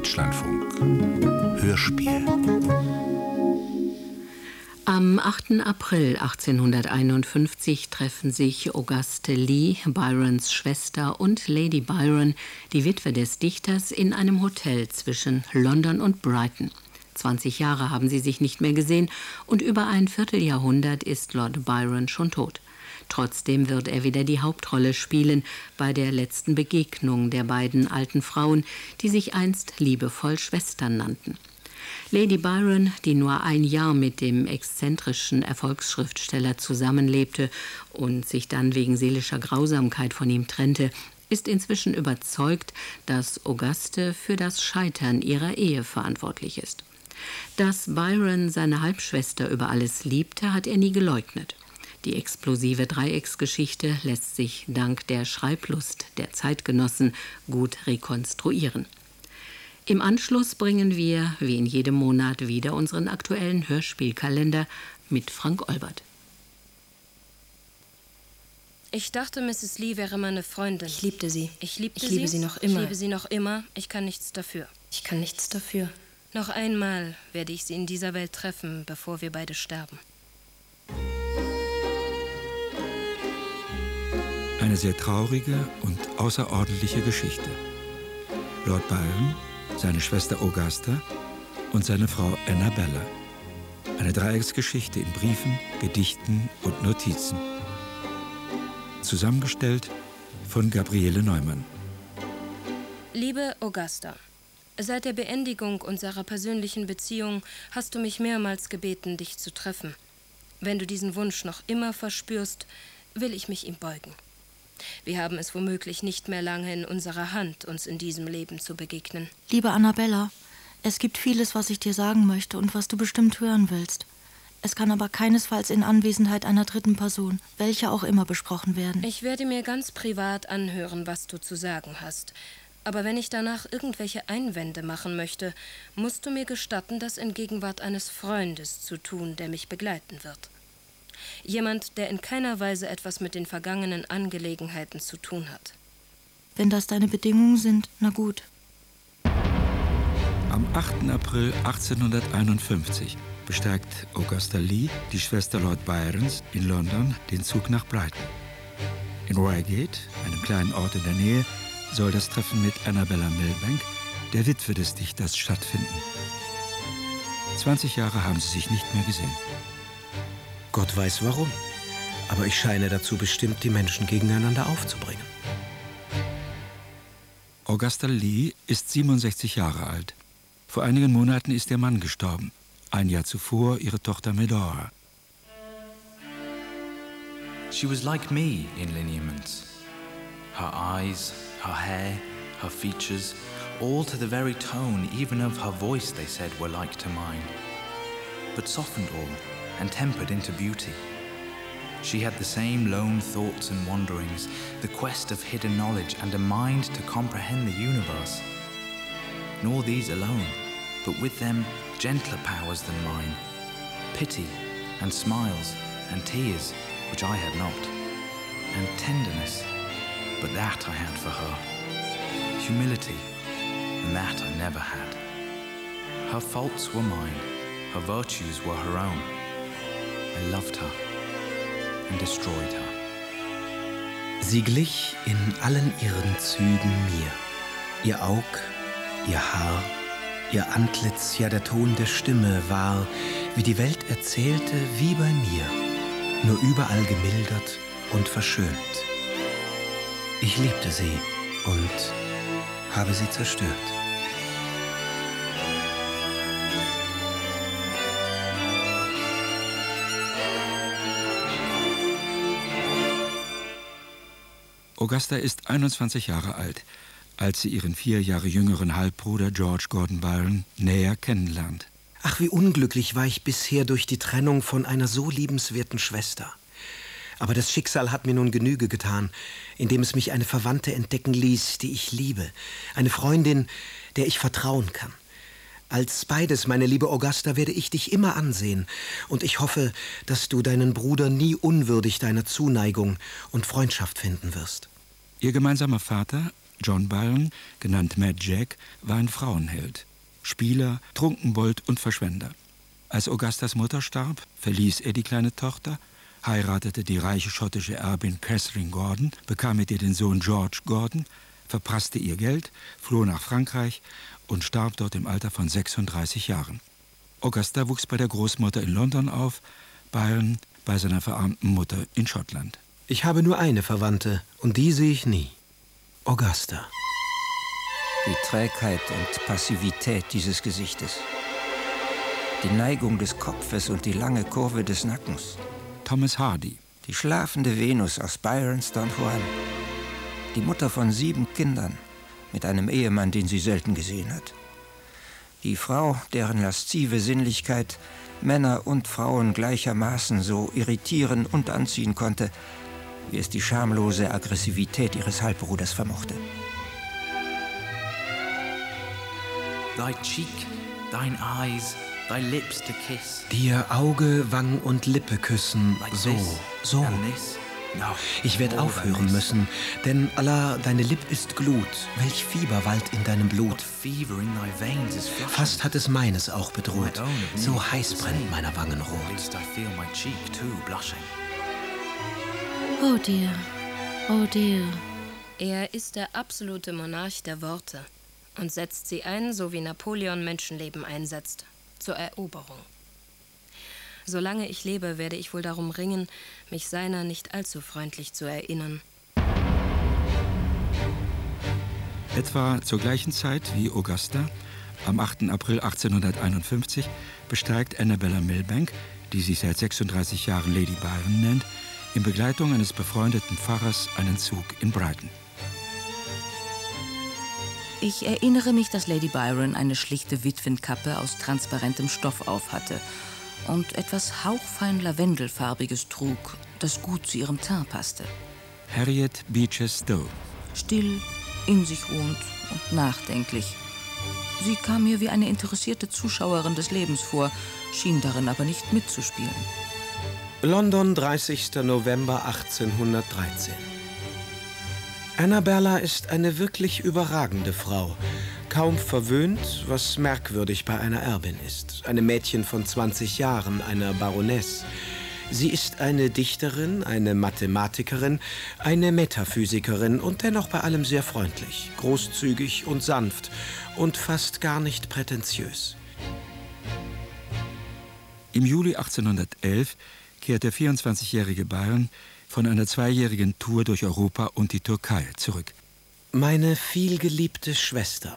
Deutschlandfunk Hörspiel. Am 8. April 1851 treffen sich Auguste Lee, Byrons Schwester, und Lady Byron, die Witwe des Dichters, in einem Hotel zwischen London und Brighton. 20 Jahre haben sie sich nicht mehr gesehen und über ein Vierteljahrhundert ist Lord Byron schon tot. Trotzdem wird er wieder die Hauptrolle spielen bei der letzten Begegnung der beiden alten Frauen, die sich einst liebevoll Schwestern nannten. Lady Byron, die nur ein Jahr mit dem exzentrischen Erfolgsschriftsteller zusammenlebte und sich dann wegen seelischer Grausamkeit von ihm trennte, ist inzwischen überzeugt, dass Auguste für das Scheitern ihrer Ehe verantwortlich ist. Dass Byron seine Halbschwester über alles liebte, hat er nie geleugnet. Die explosive Dreiecksgeschichte lässt sich dank der Schreiblust der Zeitgenossen gut rekonstruieren. Im Anschluss bringen wir, wie in jedem Monat, wieder unseren aktuellen Hörspielkalender mit Frank Olbert. Ich dachte, Mrs. Lee wäre meine Freundin. Ich liebte sie. Ich liebe sie noch immer. Ich liebe sie noch immer. Ich kann nichts dafür. Ich kann nichts dafür. Noch einmal werde ich sie in dieser Welt treffen, bevor wir beide sterben. Eine sehr traurige und außerordentliche Geschichte. Lord Byron, seine Schwester Augusta und seine Frau Annabella. Eine Dreiecksgeschichte in Briefen, Gedichten und Notizen. Zusammengestellt von Gabriele Neumann. Liebe Augusta, seit der Beendigung unserer persönlichen Beziehung hast du mich mehrmals gebeten, dich zu treffen. Wenn du diesen Wunsch noch immer verspürst, will ich mich ihm beugen. Wir haben es womöglich nicht mehr lange in unserer Hand, uns in diesem Leben zu begegnen. Liebe Annabella, es gibt vieles, was ich dir sagen möchte und was du bestimmt hören willst. Es kann aber keinesfalls in Anwesenheit einer dritten Person, welche auch immer, besprochen werden. Ich werde mir ganz privat anhören, was du zu sagen hast. Aber wenn ich danach irgendwelche Einwände machen möchte, musst du mir gestatten, das in Gegenwart eines Freundes zu tun, der mich begleiten wird. Jemand, der in keiner Weise etwas mit den vergangenen Angelegenheiten zu tun hat. Wenn das deine Bedingungen sind, na gut. Am 8. April 1851 besteigt Augusta Lee, die Schwester Lord Byrons, in London den Zug nach Brighton. In Reigate, einem kleinen Ort in der Nähe, soll das Treffen mit Annabella Milbank, der Witwe des Dichters, stattfinden. 20 Jahre haben sie sich nicht mehr gesehen. Gott weiß warum, aber ich scheine dazu bestimmt, die Menschen gegeneinander aufzubringen. Augusta Lee ist 67 Jahre alt. Vor einigen Monaten ist ihr Mann gestorben. Ein Jahr zuvor ihre Tochter Medora. She was like me in lineaments. Her eyes, her hair, her features, all to the very tone even of her voice, they said, were like to mine. But softened all and tempered into beauty. She had the same lone thoughts and wanderings, the quest of hidden knowledge and a mind to comprehend the universe. Nor these alone, but with them gentler powers than mine, pity and smiles and tears, which I had not, and tenderness, but that I had for her, humility, and that I never had. Her faults were mine, her virtues were her own. I loved her and destroyed her. Sie glich in allen ihren Zügen mir. Ihr Aug, ihr Haar, ihr Antlitz, ja der Ton der Stimme war, wie die Welt erzählte, wie bei mir, nur überall gemildert und verschönt. Ich liebte sie und habe sie zerstört. Augusta ist 21 Jahre alt, als sie ihren 4 Jahre jüngeren Halbbruder George Gordon Byron näher kennenlernt. Ach, wie unglücklich war ich bisher durch die Trennung von einer so liebenswerten Schwester. Aber das Schicksal hat mir nun Genüge getan, indem es mich eine Verwandte entdecken ließ, die ich liebe. Eine Freundin, der ich vertrauen kann. Als beides, meine liebe Augusta, werde ich dich immer ansehen. Und ich hoffe, dass du deinen Bruder nie unwürdig deiner Zuneigung und Freundschaft finden wirst. Ihr gemeinsamer Vater, John Byron, genannt Mad Jack, war ein Frauenheld. Spieler, Trunkenbold und Verschwender. Als Augustas Mutter starb, verließ er die kleine Tochter, heiratete die reiche schottische Erbin Catherine Gordon, bekam mit ihr den Sohn George Gordon, verprasste ihr Geld, floh nach Frankreich und starb dort im Alter von 36 Jahren. Augusta wuchs bei der Großmutter in London auf, Byron bei seiner verarmten Mutter in Schottland. Ich habe nur eine Verwandte und die sehe ich nie. Augusta. Die Trägheit und Passivität dieses Gesichtes. Die Neigung des Kopfes und die lange Kurve des Nackens. Thomas Hardy. Die schlafende Venus aus Byrons Don Juan. Die Mutter von 7 Kindern mit einem Ehemann, den sie selten gesehen hat. Die Frau, deren laszive Sinnlichkeit Männer und Frauen gleichermaßen so irritieren und anziehen konnte, wie es die schamlose Aggressivität ihres Halbbruders vermochte. Thy cheek, thine eyes, thy lips to kiss. Dir Auge, Wang und Lippe küssen, Like so, this so. and this. No, Ich werde more aufhören than this. müssen, denn Allah, deine Lipp ist Glut. Welch Fieber wallt in deinem Blut. What fever in thy veins is flushing. Fast hat es meines auch bedroht. My own of me So is heiß the brennt same. meiner Wangen At rot. least I feel my cheek too blushing. Oh dear, oh dear. Er ist der absolute Monarch der Worte und setzt sie ein, so wie Napoleon Menschenleben einsetzt, zur Eroberung. Solange ich lebe, werde ich wohl darum ringen, mich seiner nicht allzu freundlich zu erinnern. Etwa zur gleichen Zeit wie Augusta, am 8. April 1851, besteigt Annabella Milbank, die sich seit 36 Jahren Lady Byron nennt, in Begleitung eines befreundeten Pfarrers einen Zug in Brighton. Ich erinnere mich, dass Lady Byron eine schlichte Witwenkappe aus transparentem Stoff aufhatte und etwas hauchfein Lavendelfarbiges trug, das gut zu ihrem Teint passte. Harriet Beecher Stowe. Still, in sich ruhend und nachdenklich. Sie kam mir wie eine interessierte Zuschauerin des Lebens vor, schien darin aber nicht mitzuspielen. London, 30. November 1813. Annabella ist eine wirklich überragende Frau. Kaum verwöhnt, was merkwürdig bei einer Erbin ist. Einem Mädchen von 20 Jahren, einer Baroness. Sie ist eine Dichterin, eine Mathematikerin, eine Metaphysikerin und dennoch bei allem sehr freundlich, großzügig und sanft und fast gar nicht prätentiös. Im Juli 1811 kehrt der 24-jährige Byron von einer 2-jährigen Tour durch Europa und die Türkei zurück. Meine vielgeliebte Schwester.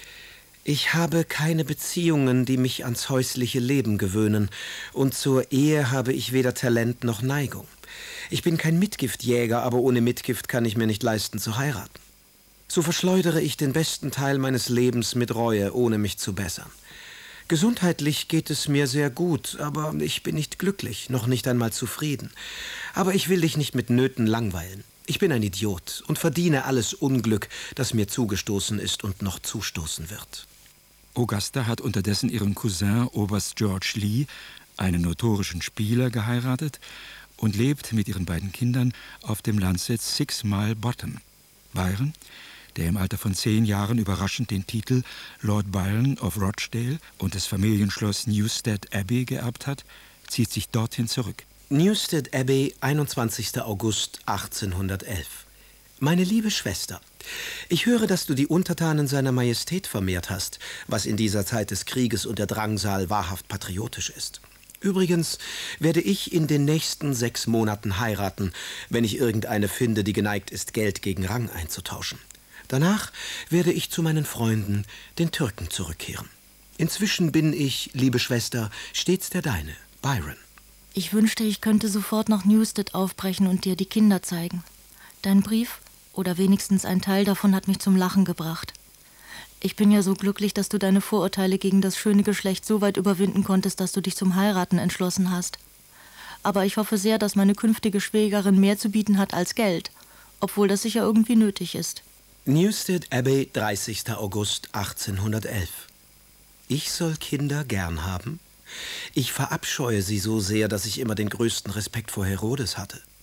Ich habe keine Beziehungen, die mich ans häusliche Leben gewöhnen, und zur Ehe habe ich weder Talent noch Neigung. Ich bin kein Mitgiftjäger, aber ohne Mitgift kann ich mir nicht leisten zu heiraten. So verschleudere ich den besten Teil meines Lebens mit Reue, ohne mich zu bessern. Gesundheitlich geht es mir sehr gut, aber ich bin nicht glücklich, noch nicht einmal zufrieden. Aber ich will dich nicht mit Nöten langweilen. Ich bin ein Idiot und verdiene alles Unglück, das mir zugestoßen ist und noch zustoßen wird. Augusta hat unterdessen ihren Cousin Oberst George Lee, einen notorischen Spieler, geheiratet und lebt mit ihren beiden Kindern auf dem Landsitz 6 Mile Bottom. Byron, der im Alter von 10 Jahren überraschend den Titel Lord Byron of Rochdale und das Familienschloss Newstead Abbey geerbt hat, zieht sich dorthin zurück. Newstead Abbey, 21. August 1811. Meine liebe Schwester, ich höre, dass du die Untertanen seiner Majestät vermehrt hast, was in dieser Zeit des Krieges und der Drangsal wahrhaft patriotisch ist. Übrigens werde ich in den nächsten 6 Monaten heiraten, wenn ich irgendeine finde, die geneigt ist, Geld gegen Rang einzutauschen. Danach werde ich zu meinen Freunden, den Türken, zurückkehren. Inzwischen bin ich, liebe Schwester, stets der Deine, Byron. Ich wünschte, ich könnte sofort nach Newstead aufbrechen und dir die Kinder zeigen. Dein Brief, oder wenigstens ein Teil davon, hat mich zum Lachen gebracht. Ich bin ja so glücklich, dass du deine Vorurteile gegen das schöne Geschlecht so weit überwinden konntest, dass du dich zum Heiraten entschlossen hast. Aber ich hoffe sehr, dass meine künftige Schwägerin mehr zu bieten hat als Geld, obwohl das sicher irgendwie nötig ist. Newstead Abbey, 30. August 1811. Ich soll Kinder gern haben? Ich verabscheue sie so sehr, dass ich immer den größten Respekt vor Herodes hatte.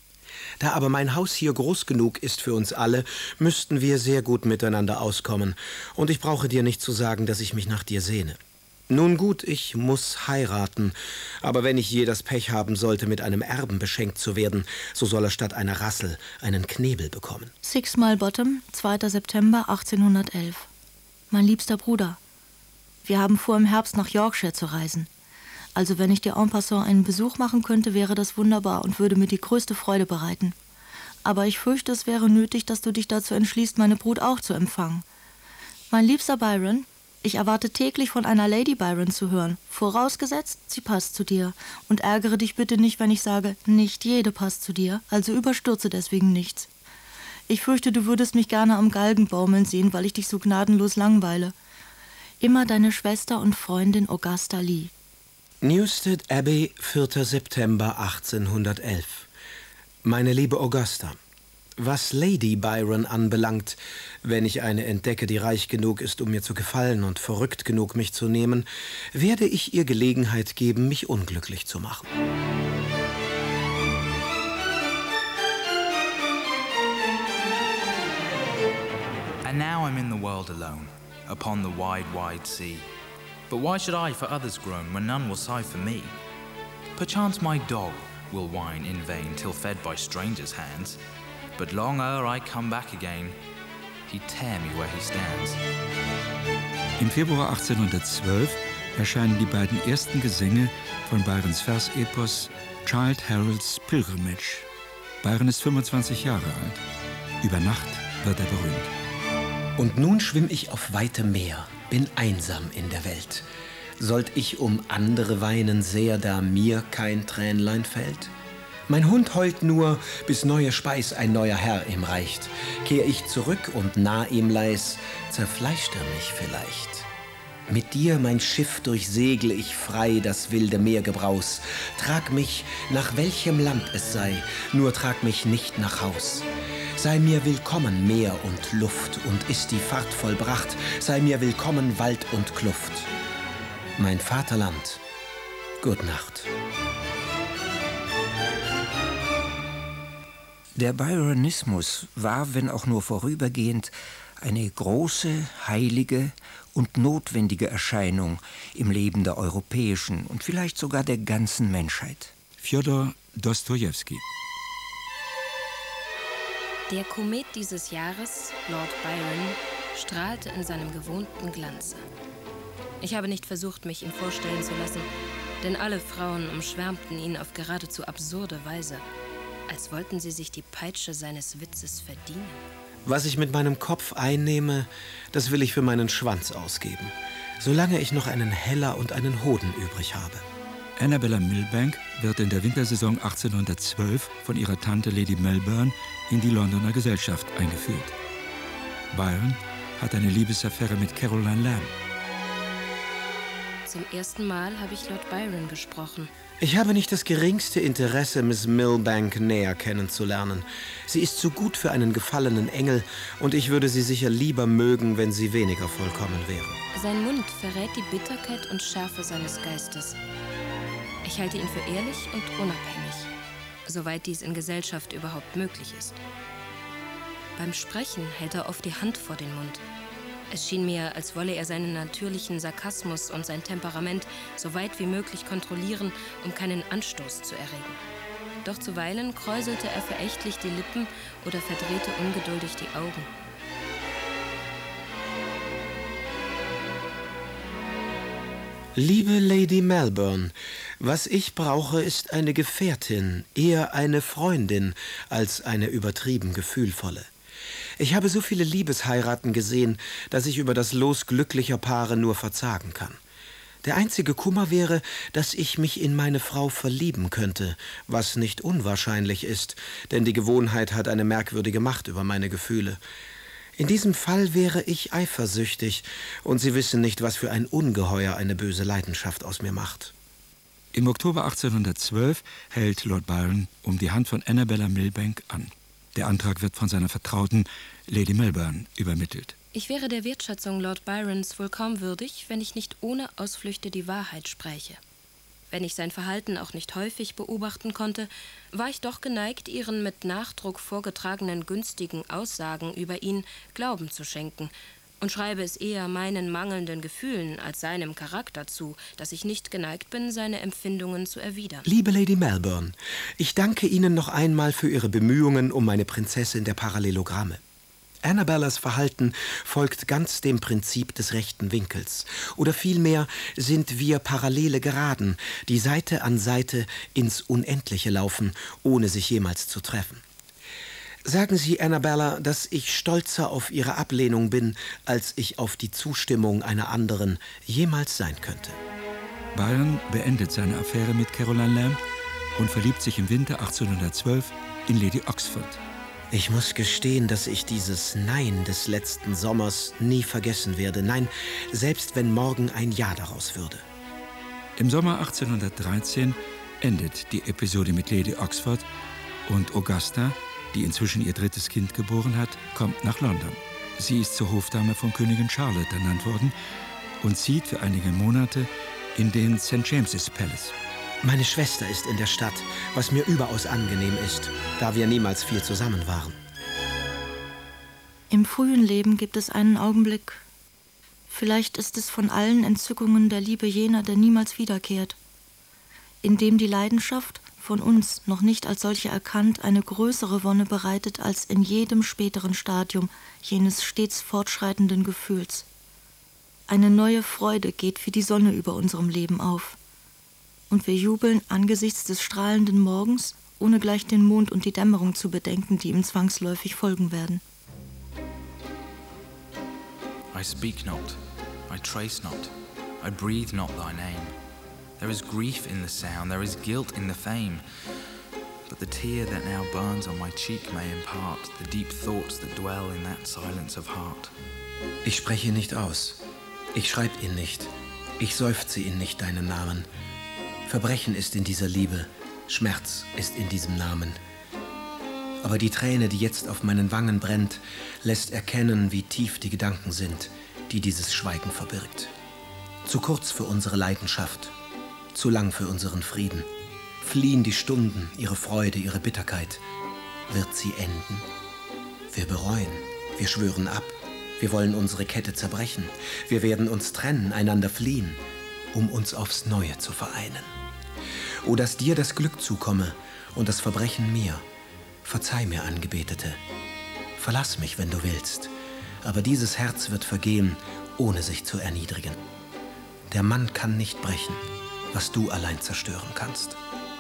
Da aber mein Haus hier groß genug ist für uns alle, müssten wir sehr gut miteinander auskommen. Und ich brauche dir nicht zu sagen, dass ich mich nach dir sehne. Nun gut, ich muss heiraten, aber wenn ich je das Pech haben sollte, mit einem Erben beschenkt zu werden, so soll er statt einer Rassel einen Knebel bekommen. 6 Mile Bottom, 2. September 1811. Mein liebster Bruder, wir haben vor, im Herbst nach Yorkshire zu reisen. Also wenn ich dir en passant einen Besuch machen könnte, wäre das wunderbar und würde mir die größte Freude bereiten. Aber ich fürchte, es wäre nötig, dass du dich dazu entschließt, meine Brut auch zu empfangen. Mein liebster Byron, ich erwarte täglich von einer Lady Byron zu hören, vorausgesetzt, sie passt zu dir. Und ärgere dich bitte nicht, wenn ich sage, nicht jede passt zu dir, also überstürze deswegen nichts. Ich fürchte, du würdest mich gerne am Galgen baumeln sehen, weil ich dich so gnadenlos langweile. Immer deine Schwester und Freundin Augusta Lee. Newstead Abbey, 4. September 1811. Meine liebe Augusta, was Lady Byron anbelangt, wenn ich eine entdecke, die reich genug ist, um mir zu gefallen und verrückt genug, mich zu nehmen, werde ich ihr Gelegenheit geben, mich unglücklich zu machen. And now I'm in the world alone, upon the wide, wide sea. But why should I for others groan, when none will sigh for me? Perchance my dog will whine in vain, till fed by strangers' hands. But long ere I come back again, he'd tear me where he stands. Im Februar 1812 erscheinen die beiden ersten Gesänge von Byrons Versepos Childe Harold's Pilgrimage. Byron ist 25 Jahre alt. Über Nacht wird er berühmt. Und nun schwimm ich auf weitem Meer, bin einsam in der Welt. Sollt ich um andere weinen sehr, da mir kein Tränlein fällt? Mein Hund heult nur, bis neue Speis ein neuer Herr ihm reicht. Kehr ich zurück und nah ihm leis, zerfleischt er mich vielleicht. Mit dir, mein Schiff, durchsegle ich frei das wilde Meergebraus. Trag mich, nach welchem Land es sei, nur trag mich nicht nach Haus. Sei mir willkommen Meer und Luft, und ist die Fahrt vollbracht, sei mir willkommen Wald und Kluft. Mein Vaterland, gut Nacht. Der Byronismus war, wenn auch nur vorübergehend, eine große, heilige und notwendige Erscheinung im Leben der europäischen und vielleicht sogar der ganzen Menschheit. Fjodor Dostojewski. Der Komet dieses Jahres, Lord Byron, strahlte in seinem gewohnten Glanze. Ich habe nicht versucht, mich ihm vorstellen zu lassen, denn alle Frauen umschwärmten ihn auf geradezu absurde Weise, als wollten sie sich die Peitsche seines Witzes verdienen. Was ich mit meinem Kopf einnehme, das will ich für meinen Schwanz ausgeben, solange ich noch einen Heller und einen Hoden übrig habe. Annabella Milbank wird in der Wintersaison 1812 von ihrer Tante Lady Melbourne in die Londoner Gesellschaft eingeführt. Byron hat eine Liebesaffäre mit Caroline Lamb. Zum ersten Mal habe ich Lord Byron gesprochen. Ich habe nicht das geringste Interesse, Miss Milbank näher kennenzulernen. Sie ist zu gut für einen gefallenen Engel, und ich würde sie sicher lieber mögen, wenn sie weniger vollkommen wäre. Sein Mund verrät die Bitterkeit und Schärfe seines Geistes. Ich halte ihn für ehrlich und unabhängig, soweit dies in Gesellschaft überhaupt möglich ist. Beim Sprechen hält er oft die Hand vor den Mund. Es schien mir, als wolle er seinen natürlichen Sarkasmus und sein Temperament so weit wie möglich kontrollieren, um keinen Anstoß zu erregen. Doch zuweilen kräuselte er verächtlich die Lippen oder verdrehte ungeduldig die Augen. Liebe Lady Melbourne, was ich brauche, ist eine Gefährtin, eher eine Freundin als eine übertrieben gefühlvolle. Ich habe so viele Liebesheiraten gesehen, dass ich über das Los glücklicher Paare nur verzagen kann. Der einzige Kummer wäre, dass ich mich in meine Frau verlieben könnte, was nicht unwahrscheinlich ist, denn die Gewohnheit hat eine merkwürdige Macht über meine Gefühle. In diesem Fall wäre ich eifersüchtig, und Sie wissen nicht, was für ein Ungeheuer eine böse Leidenschaft aus mir macht. Im Oktober 1812 hält Lord Byron um die Hand von Annabella Milbank an. Der Antrag wird von seiner Vertrauten Lady Melbourne übermittelt. Ich wäre der Wertschätzung Lord Byrons wohl kaum würdig, wenn ich nicht ohne Ausflüchte die Wahrheit spräche. Wenn ich sein Verhalten auch nicht häufig beobachten konnte, war ich doch geneigt, Ihren mit Nachdruck vorgetragenen günstigen Aussagen über ihn Glauben zu schenken und schreibe es eher meinen mangelnden Gefühlen als seinem Charakter zu, dass ich nicht geneigt bin, seine Empfindungen zu erwidern. Liebe Lady Melbourne, ich danke Ihnen noch einmal für Ihre Bemühungen um meine Prinzessin der Parallelogramme. Annabellas Verhalten folgt ganz dem Prinzip des rechten Winkels. Oder vielmehr sind wir parallele Geraden, die Seite an Seite ins Unendliche laufen, ohne sich jemals zu treffen. Sagen Sie, Annabella, dass ich stolzer auf Ihre Ablehnung bin, als ich auf die Zustimmung einer anderen jemals sein könnte. Byron beendet seine Affäre mit Caroline Lamb und verliebt sich im Winter 1812 in Lady Oxford. Ich muss gestehen, dass ich dieses Nein des letzten Sommers nie vergessen werde. Nein, selbst wenn morgen ein Ja daraus würde. Im Sommer 1813 endet die Episode mit Lady Oxford und Augusta, die inzwischen ihr drittes Kind geboren hat, kommt nach London. Sie ist zur Hofdame von Königin Charlotte ernannt worden und zieht für einige Monate in den St. James's Palace. Meine Schwester ist in der Stadt, was mir überaus angenehm ist, da wir niemals viel zusammen waren. Im frühen Leben gibt es einen Augenblick. Vielleicht ist es von allen Entzückungen der Liebe jener, der niemals wiederkehrt, in dem die Leidenschaft, von uns noch nicht als solche erkannt, eine größere Wonne bereitet als in jedem späteren Stadium jenes stets fortschreitenden Gefühls. Eine neue Freude geht wie die Sonne über unserem Leben auf. Und wir jubeln angesichts des strahlenden Morgens, ohne gleich den Mond und die Dämmerung zu bedenken, die ihm zwangsläufig folgen werden. I speak not, I trace not, I breathe not thy name. There is grief in the sound, there is guilt in the fame. But the tear that now burns on my cheek may impart the deep thoughts that dwell in that silence of heart. Ich spreche nicht aus, ich schreib ihn nicht, ich seufze ihn nicht deinen Namen. Verbrechen ist in dieser Liebe, Schmerz ist in diesem Namen. Aber die Träne, die jetzt auf meinen Wangen brennt, lässt erkennen, wie tief die Gedanken sind, die dieses Schweigen verbirgt. Zu kurz für unsere Leidenschaft, zu lang für unseren Frieden. Fliehen die Stunden, ihre Freude, ihre Bitterkeit. Wird sie enden? Wir bereuen, wir schwören ab, wir wollen unsere Kette zerbrechen. Wir werden uns trennen, einander fliehen, um uns aufs Neue zu vereinen. O, dass dir das Glück zukomme und das Verbrechen mir. Verzeih mir, Angebetete. Verlass mich, wenn du willst. Aber dieses Herz wird vergehen, ohne sich zu erniedrigen. Der Mann kann nicht brechen, was du allein zerstören kannst.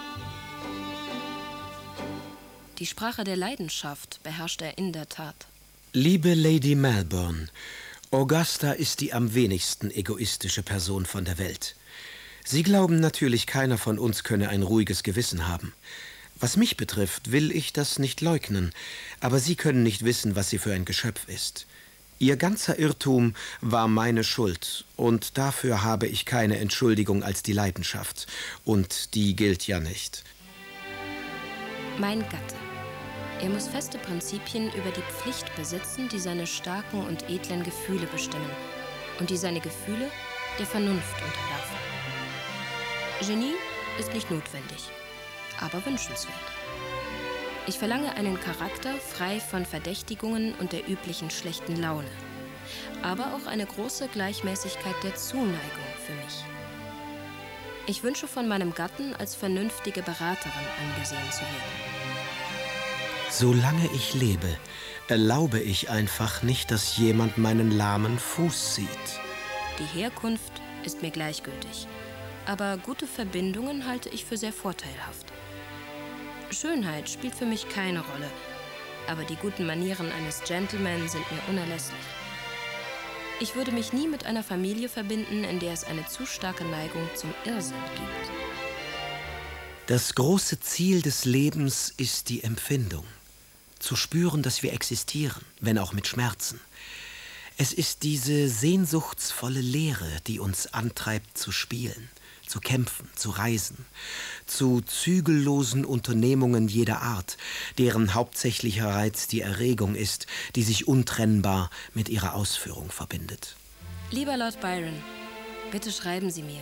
Die Sprache der Leidenschaft beherrscht er in der Tat. Liebe Lady Melbourne, Augusta ist die am wenigsten egoistische Person von der Welt. Sie glauben natürlich, keiner von uns könne ein ruhiges Gewissen haben. Was mich betrifft, will ich das nicht leugnen, aber Sie können nicht wissen, was sie für ein Geschöpf ist. Ihr ganzer Irrtum war meine Schuld, und dafür habe ich keine Entschuldigung als die Leidenschaft, und die gilt ja nicht. Mein Gatte. Er muss feste Prinzipien über die Pflicht besitzen, die seine starken und edlen Gefühle bestimmen und die seine Gefühle der Vernunft unterwerfen. Genie ist nicht notwendig, aber wünschenswert. Ich verlange einen Charakter frei von Verdächtigungen und der üblichen schlechten Laune, aber auch eine große Gleichmäßigkeit der Zuneigung für mich. Ich wünsche von meinem Gatten als vernünftige Beraterin angesehen zu werden. Solange ich lebe, erlaube ich einfach nicht, dass jemand meinen lahmen Fuß sieht. Die Herkunft ist mir gleichgültig, aber gute Verbindungen halte ich für sehr vorteilhaft. Schönheit spielt für mich keine Rolle, aber die guten Manieren eines Gentleman sind mir unerlässlich. Ich würde mich nie mit einer Familie verbinden, in der es eine zu starke Neigung zum Irrsinn gibt. Das große Ziel des Lebens ist die Empfindung. Zu spüren, dass wir existieren, wenn auch mit Schmerzen. Es ist diese sehnsuchtsvolle Leere, die uns antreibt zu spielen, zu kämpfen, zu reisen, zu zügellosen Unternehmungen jeder Art, deren hauptsächlicher Reiz die Erregung ist, die sich untrennbar mit ihrer Ausführung verbindet. Lieber Lord Byron, bitte schreiben Sie mir.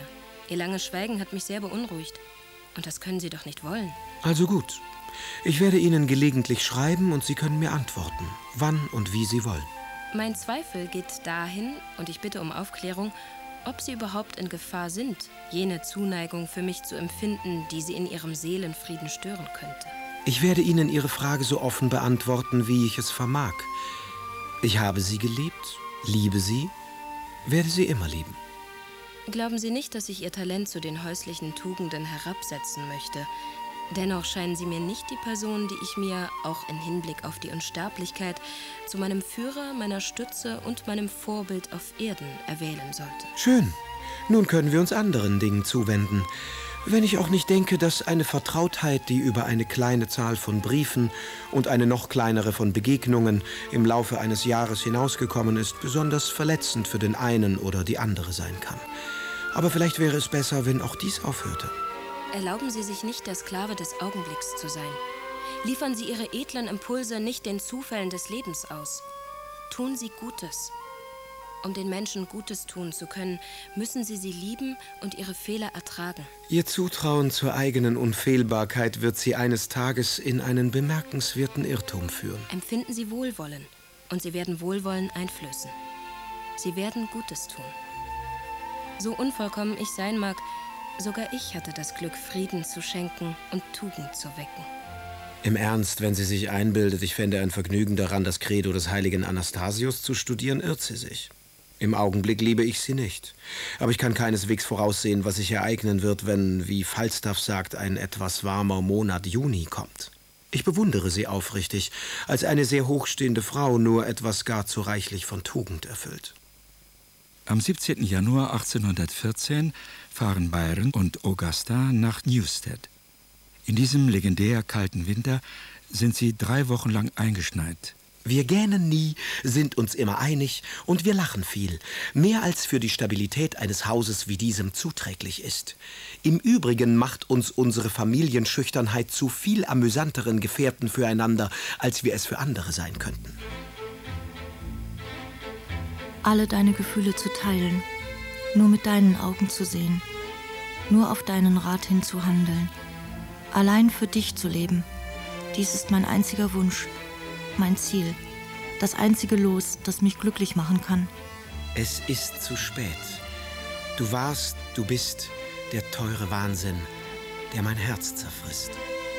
Ihr langes Schweigen hat mich sehr beunruhigt. Und das können Sie doch nicht wollen. Also gut. Ich werde Ihnen gelegentlich schreiben und Sie können mir antworten, wann und wie Sie wollen. Mein Zweifel geht dahin, und ich bitte um Aufklärung, ob Sie überhaupt in Gefahr sind, jene Zuneigung für mich zu empfinden, die Sie in Ihrem Seelenfrieden stören könnte. Ich werde Ihnen Ihre Frage so offen beantworten, wie ich es vermag. Ich habe Sie geliebt, liebe Sie, werde Sie immer lieben. Glauben Sie nicht, dass ich Ihr Talent zu den häuslichen Tugenden herabsetzen möchte. Dennoch scheinen Sie mir nicht die Person, die ich mir, auch im Hinblick auf die Unsterblichkeit, zu meinem Führer, meiner Stütze und meinem Vorbild auf Erden erwählen sollte. Schön. Nun können wir uns anderen Dingen zuwenden. Wenn ich auch nicht denke, dass eine Vertrautheit, die über eine kleine Zahl von Briefen und eine noch kleinere von Begegnungen im Laufe eines Jahres hinausgekommen ist, besonders verletzend für den einen oder die andere sein kann. Aber vielleicht wäre es besser, wenn auch dies aufhörte. Erlauben Sie sich nicht, der Sklave des Augenblicks zu sein. Liefern Sie Ihre edlen Impulse nicht den Zufällen des Lebens aus. Tun Sie Gutes. Um den Menschen Gutes tun zu können, müssen Sie sie lieben und ihre Fehler ertragen. Ihr Zutrauen zur eigenen Unfehlbarkeit wird Sie eines Tages in einen bemerkenswerten Irrtum führen. Empfinden Sie Wohlwollen, und Sie werden Wohlwollen einflößen. Sie werden Gutes tun. So unvollkommen ich sein mag, sogar ich hatte das Glück, Frieden zu schenken und Tugend zu wecken. Im Ernst, wenn sie sich einbildet, ich fände ein Vergnügen daran, das Credo des heiligen Anastasius zu studieren, irrt sie sich. Im Augenblick liebe ich sie nicht. Aber ich kann keineswegs voraussehen, was sich ereignen wird, wenn, wie Falstaff sagt, ein etwas warmer Monat Juni kommt. Ich bewundere sie aufrichtig, als eine sehr hochstehende Frau, nur etwas gar zu reichlich von Tugend erfüllt. Am 17. Januar 1814 fahren Byron und Augusta nach Newstead. In diesem legendär kalten Winter sind sie 3 Wochen lang eingeschneit. Wir gähnen nie, sind uns immer einig und wir lachen viel. Mehr als für die Stabilität eines Hauses wie diesem zuträglich ist. Im Übrigen macht uns unsere Familienschüchternheit zu viel amüsanteren Gefährten füreinander, als wir es für andere sein könnten. Alle deine Gefühle zu teilen, nur mit deinen Augen zu sehen, nur auf deinen Rat hin zu handeln, allein für dich zu leben, dies ist mein einziger Wunsch, mein Ziel, das einzige Los, das mich glücklich machen kann. Es ist zu spät. Du warst, du bist der teure Wahnsinn, der mein Herz zerfrisst.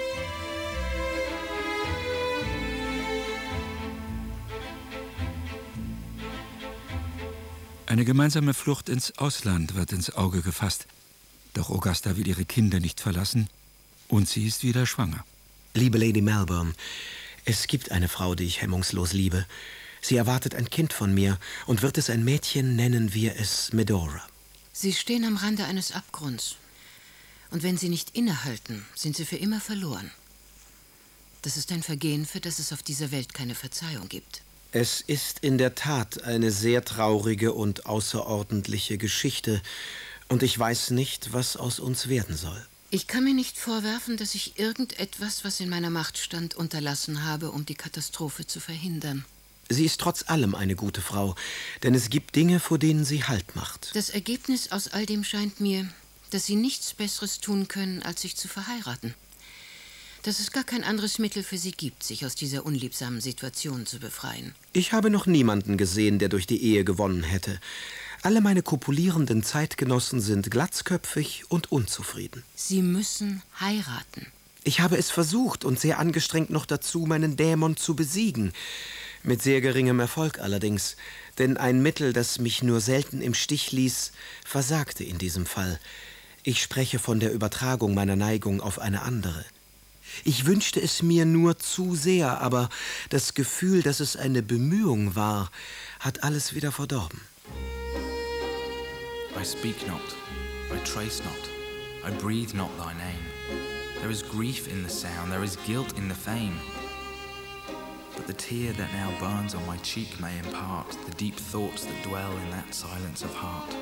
Eine gemeinsame Flucht ins Ausland wird ins Auge gefasst. Doch Augusta will ihre Kinder nicht verlassen und sie ist wieder schwanger. Liebe Lady Melbourne, es gibt eine Frau, die ich hemmungslos liebe. Sie erwartet ein Kind von mir und wird es ein Mädchen, nennen wir es Medora. Sie stehen am Rande eines Abgrunds. Und wenn Sie nicht innehalten, sind Sie für immer verloren. Das ist ein Vergehen, für das es auf dieser Welt keine Verzeihung gibt. Es ist in der Tat eine sehr traurige und außerordentliche Geschichte. Und ich weiß nicht, was aus uns werden soll. Ich kann mir nicht vorwerfen, dass ich irgendetwas, was in meiner Macht stand, unterlassen habe, um die Katastrophe zu verhindern. Sie ist trotz allem eine gute Frau, denn es gibt Dinge, vor denen sie Halt macht. Das Ergebnis aus all dem scheint mir, dass Sie nichts Besseres tun können, als sich zu verheiraten. Dass es gar kein anderes Mittel für Sie gibt, sich aus dieser unliebsamen Situation zu befreien. Ich habe noch niemanden gesehen, der durch die Ehe gewonnen hätte. Alle meine kopulierenden Zeitgenossen sind glatzköpfig und unzufrieden. Sie müssen heiraten. Ich habe es versucht und sehr angestrengt noch dazu, meinen Dämon zu besiegen. Mit sehr geringem Erfolg allerdings, denn ein Mittel, das mich nur selten im Stich ließ, versagte in diesem Fall. Ich spreche von der Übertragung meiner Neigung auf eine andere. Ich wünschte es mir nur zu sehr, aber das Gefühl, dass es eine Bemühung war, hat alles wieder verdorben. I speak not, I trace not, I breathe not thy name. There is grief in the sound, there is guilt in the fame. But the tear that now burns on my cheek may impart the deep thoughts that dwell in that silence of heart.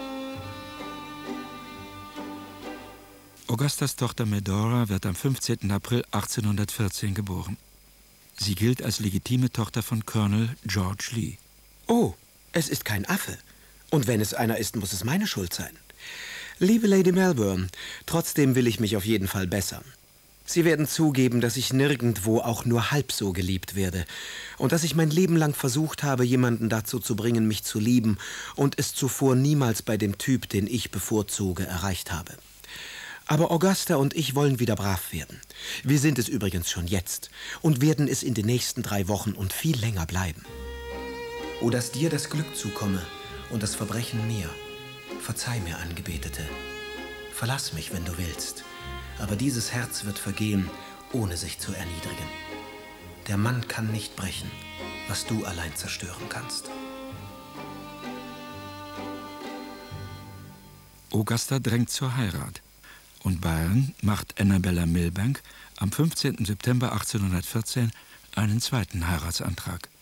Augustas Tochter Medora wird am 15. April 1814 geboren. Sie gilt als legitime Tochter von Colonel George Lee. Oh, es ist kein Affe. Und wenn es einer ist, muss es meine Schuld sein. Liebe Lady Melbourne, trotzdem will ich mich auf jeden Fall bessern. Sie werden zugeben, dass ich nirgendwo auch nur halb so geliebt werde und dass ich mein Leben lang versucht habe, jemanden dazu zu bringen, mich zu lieben und es zuvor niemals bei dem Typ, den ich bevorzuge, erreicht habe. Aber Augusta und ich wollen wieder brav werden. Wir sind es übrigens schon jetzt und werden es in den nächsten 3 Wochen und viel länger bleiben. O, dass dir das Glück zukomme und das Verbrechen mir. Verzeih mir, Angebetete. Verlass mich, wenn du willst. Aber dieses Herz wird vergehen, ohne sich zu erniedrigen. Der Mann kann nicht brechen, was du allein zerstören kannst. Augusta drängt zur Heirat und Byron macht Annabella Milbank am 15. September 1814 einen zweiten Heiratsantrag.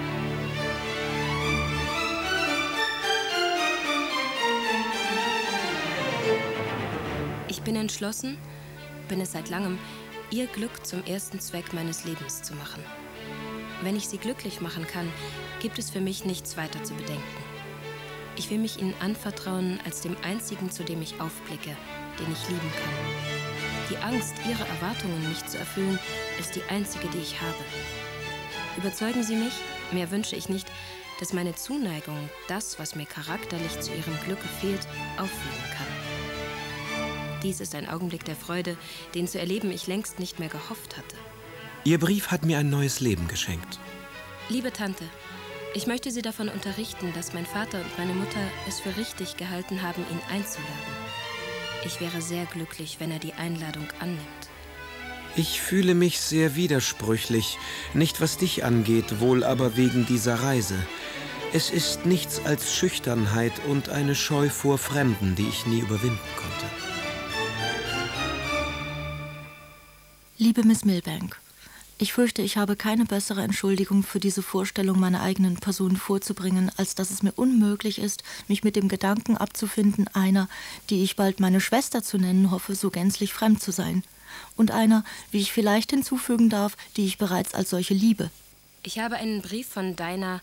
Ich bin entschlossen, bin es seit langem, ihr Glück zum ersten Zweck meines Lebens zu machen. Wenn ich sie glücklich machen kann, gibt es für mich nichts weiter zu bedenken. Ich will mich ihnen anvertrauen als dem einzigen, zu dem ich aufblicke, den ich lieben kann. Die Angst, ihre Erwartungen nicht zu erfüllen, ist die einzige, die ich habe. Überzeugen Sie mich, mehr wünsche ich nicht, dass meine Zuneigung, das, was mir charakterlich zu ihrem Glücke fehlt, aufwiegen kann. Dies ist ein Augenblick der Freude, den zu erleben ich längst nicht mehr gehofft hatte. Ihr Brief hat mir ein neues Leben geschenkt. Liebe Tante, ich möchte Sie davon unterrichten, dass mein Vater und meine Mutter es für richtig gehalten haben, ihn einzuladen. Ich wäre sehr glücklich, wenn er die Einladung annimmt. Ich fühle mich sehr widersprüchlich, nicht was dich angeht, wohl aber wegen dieser Reise. Es ist nichts als Schüchternheit und eine Scheu vor Fremden, die ich nie überwinden konnte. Liebe Miss Milbank, ich fürchte, ich habe keine bessere Entschuldigung für diese Vorstellung meiner eigenen Person vorzubringen, als dass es mir unmöglich ist, mich mit dem Gedanken abzufinden, einer, die ich bald meine Schwester zu nennen hoffe, so gänzlich fremd zu sein. Und einer, wie ich vielleicht hinzufügen darf, die ich bereits als solche liebe. Ich habe einen Brief von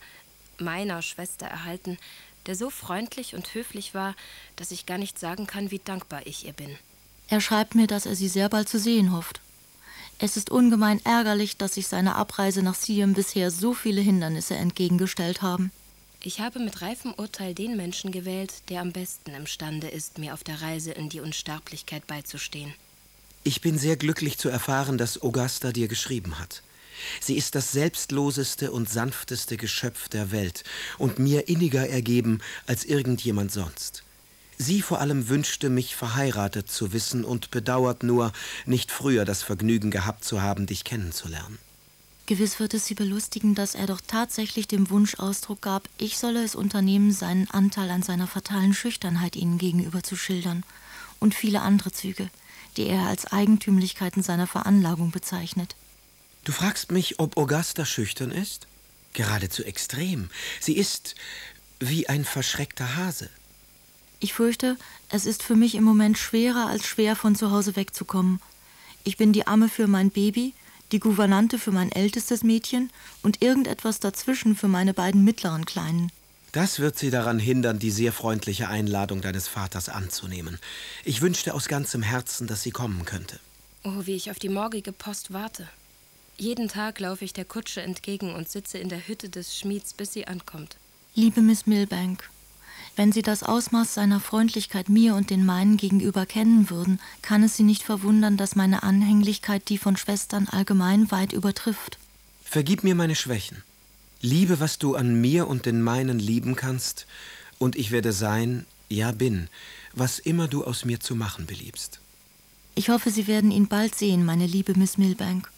meiner Schwester erhalten, der so freundlich und höflich war, dass ich gar nicht sagen kann, wie dankbar ich ihr bin. Er schreibt mir, dass er sie sehr bald zu sehen hofft. Es ist ungemein ärgerlich, dass sich seiner Abreise nach Siam bisher so viele Hindernisse entgegengestellt haben. Ich habe mit reifem Urteil den Menschen gewählt, der am besten imstande ist, mir auf der Reise in die Unsterblichkeit beizustehen. Ich bin sehr glücklich zu erfahren, dass Augusta dir geschrieben hat. Sie ist das selbstloseste und sanfteste Geschöpf der Welt und mir inniger ergeben als irgendjemand sonst. Sie vor allem wünschte, mich verheiratet zu wissen und bedauert nur, nicht früher das Vergnügen gehabt zu haben, dich kennenzulernen. Gewiss wird es Sie belustigen, dass er doch tatsächlich dem Wunsch Ausdruck gab, ich solle es unternehmen, seinen Anteil an seiner fatalen Schüchternheit Ihnen gegenüber zu schildern und viele andere Züge, die er als Eigentümlichkeiten seiner Veranlagung bezeichnet. Du fragst mich, ob Augusta schüchtern ist? Geradezu extrem. Sie ist wie ein verschreckter Hase. Ich fürchte, es ist für mich im Moment schwerer als schwer, von zu Hause wegzukommen. Ich bin die Amme für mein Baby, die Gouvernante für mein ältestes Mädchen und irgendetwas dazwischen für meine beiden mittleren Kleinen. Das wird sie daran hindern, die sehr freundliche Einladung deines Vaters anzunehmen. Ich wünschte aus ganzem Herzen, dass sie kommen könnte. Oh, wie ich auf die morgige Post warte. Jeden Tag laufe ich der Kutsche entgegen und sitze in der Hütte des Schmieds, bis sie ankommt. Liebe Miss Milbank, wenn Sie das Ausmaß seiner Freundlichkeit mir und den meinen gegenüber kennen würden, kann es Sie nicht verwundern, dass meine Anhänglichkeit die von Schwestern allgemein weit übertrifft. Vergib mir meine Schwächen. Liebe, was du an mir und den meinen lieben kannst, und ich werde sein, ja bin, was immer du aus mir zu machen beliebst. Ich hoffe, Sie werden ihn bald sehen, meine liebe Miss Milbank.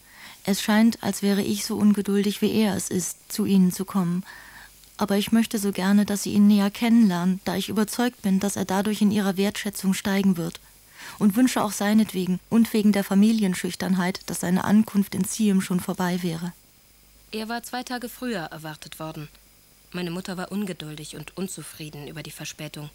Es scheint, als wäre ich so ungeduldig, wie er es ist, zu Ihnen zu kommen. Aber ich möchte so gerne, dass Sie ihn näher kennenlernen, da ich überzeugt bin, dass er dadurch in Ihrer Wertschätzung steigen wird. Und wünsche auch seinetwegen und wegen der Familienschüchternheit, dass seine Ankunft in Siam schon vorbei wäre. Er war 2 Tage früher erwartet worden. Meine Mutter war ungeduldig und unzufrieden über die Verspätung.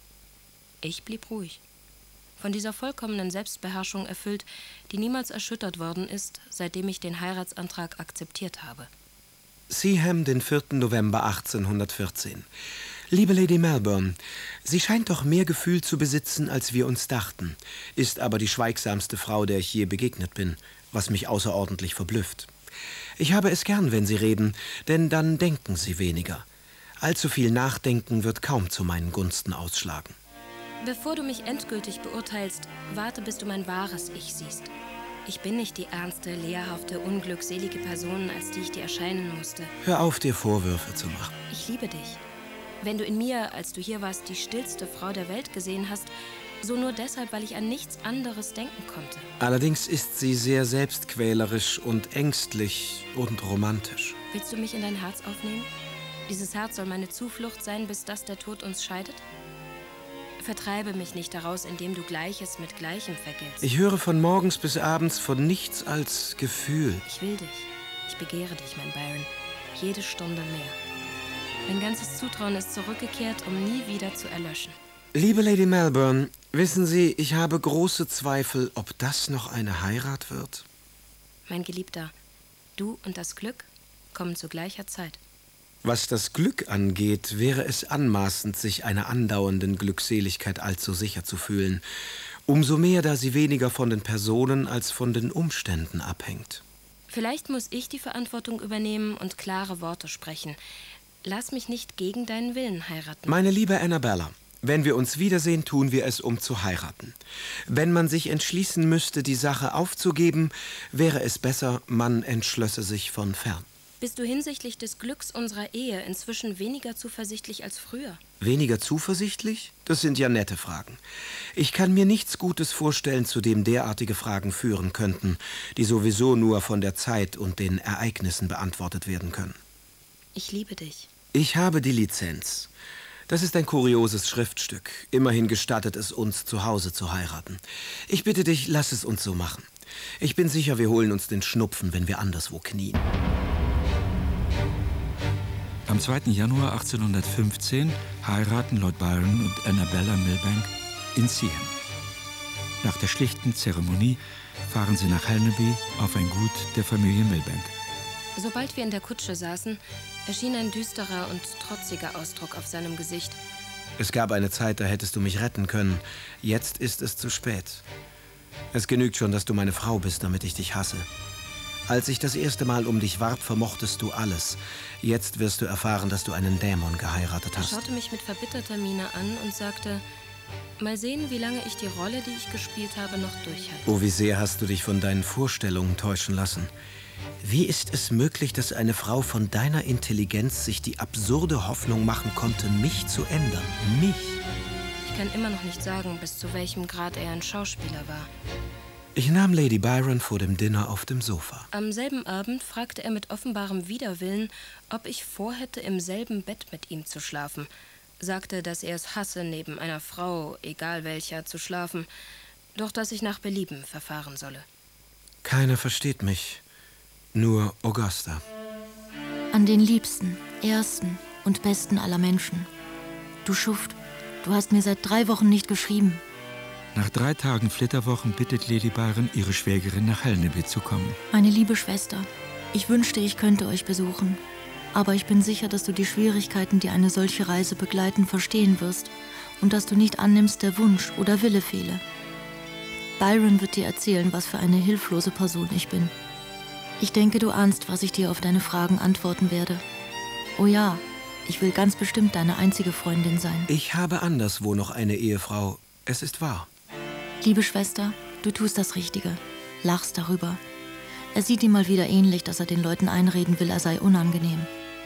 Ich blieb ruhig. Von dieser vollkommenen Selbstbeherrschung erfüllt, die niemals erschüttert worden ist, seitdem ich den Heiratsantrag akzeptiert habe. Seaham, den 4. November 1814. Liebe Lady Melbourne, Sie scheint doch mehr Gefühl zu besitzen, als wir uns dachten, ist aber die schweigsamste Frau, der ich je begegnet bin, was mich außerordentlich verblüfft. Ich habe es gern, wenn Sie reden, denn dann denken Sie weniger. Allzu viel Nachdenken wird kaum zu meinen Gunsten ausschlagen. Bevor du mich endgültig beurteilst, warte, bis du mein wahres Ich siehst. Ich bin nicht die ernste, lehrhafte, unglückselige Person, als die ich dir erscheinen musste. Hör auf, dir Vorwürfe zu machen. Ich liebe dich. Wenn du in mir, als du hier warst, die stillste Frau der Welt gesehen hast, so nur deshalb, weil ich an nichts anderes denken konnte. Allerdings ist sie sehr selbstquälerisch und ängstlich und romantisch. Willst du mich in dein Herz aufnehmen? Dieses Herz soll meine Zuflucht sein, bis dass der Tod uns scheidet? Vertreibe mich nicht daraus, indem du Gleiches mit Gleichem vergiltst. Ich höre von morgens bis abends von nichts als Gefühl. Ich will dich. Ich begehre dich, mein Byron. Jede Stunde mehr. Mein ganzes Zutrauen ist zurückgekehrt, um nie wieder zu erlöschen. Liebe Lady Melbourne, wissen Sie, ich habe große Zweifel, ob das noch eine Heirat wird. Mein Geliebter, du und das Glück kommen zu gleicher Zeit. Was das Glück angeht, wäre es anmaßend, sich einer andauernden Glückseligkeit allzu sicher zu fühlen. Umso mehr, da sie weniger von den Personen als von den Umständen abhängt. Vielleicht muss ich die Verantwortung übernehmen und klare Worte sprechen. Lass mich nicht gegen deinen Willen heiraten. Meine liebe Annabella, wenn wir uns wiedersehen, tun wir es, um zu heiraten. Wenn man sich entschließen müsste, die Sache aufzugeben, wäre es besser, man entschlösse sich von fern. Bist du hinsichtlich des Glücks unserer Ehe inzwischen weniger zuversichtlich als früher? Weniger zuversichtlich? Das sind ja nette Fragen. Ich kann mir nichts Gutes vorstellen, zu dem derartige Fragen führen könnten, die sowieso nur von der Zeit und den Ereignissen beantwortet werden können. Ich liebe dich. Ich habe die Lizenz. Das ist ein kurioses Schriftstück. Immerhin gestattet es uns, zu Hause zu heiraten. Ich bitte dich, lass es uns so machen. Ich bin sicher, wir holen uns den Schnupfen, wenn wir anderswo knien. Am 2. Januar 1815 heiraten Lord Byron und Annabella Milbank in Seaham. Nach der schlichten Zeremonie fahren sie nach Helnaby auf ein Gut der Familie Milbank. Sobald wir in der Kutsche saßen, erschien ein düsterer und trotziger Ausdruck auf seinem Gesicht. Es gab eine Zeit, da hättest du mich retten können. Jetzt ist es zu spät. Es genügt schon, dass du meine Frau bist, damit ich dich hasse. Als ich das erste Mal um dich warb, vermochtest du alles. Jetzt wirst du erfahren, dass du einen Dämon geheiratet hast. Er schaute mich mit verbitterter Miene an und sagte, mal sehen, wie lange ich die Rolle, die ich gespielt habe, noch durchhalte. Oh, wie sehr hast du dich von deinen Vorstellungen täuschen lassen. Wie ist es möglich, dass eine Frau von deiner Intelligenz sich die absurde Hoffnung machen konnte, mich zu ändern? Mich? Ich kann immer noch nicht sagen, bis zu welchem Grad er ein Schauspieler war. Ich nahm Lady Byron vor dem Dinner auf dem Sofa. Am selben Abend fragte er mit offenbarem Widerwillen, ob ich vorhätte, im selben Bett mit ihm zu schlafen. Sagte, dass er es hasse, neben einer Frau, egal welcher, zu schlafen, doch dass ich nach Belieben verfahren solle. Keiner versteht mich, nur Augusta. An den liebsten, ersten und besten aller Menschen. Du Schuft, du hast mir seit 3 Wochen nicht geschrieben. Nach 3 Tagen Flitterwochen bittet Lady Byron ihre Schwägerin, nach Helnaby zu kommen. Meine liebe Schwester, ich wünschte, ich könnte euch besuchen. Aber ich bin sicher, dass du die Schwierigkeiten, die eine solche Reise begleiten, verstehen wirst und dass du nicht annimmst, der Wunsch oder Wille fehle. Byron wird dir erzählen, was für eine hilflose Person ich bin. Ich denke, du ahnst, was ich dir auf deine Fragen antworten werde. Oh ja, ich will ganz bestimmt deine einzige Freundin sein. Ich habe anderswo noch eine Ehefrau. Es ist wahr. Liebe Schwester, du tust das Richtige. Lachst darüber. Er sieht ihm mal wieder ähnlich, dass er den Leuten einreden will, er sei unangenehm.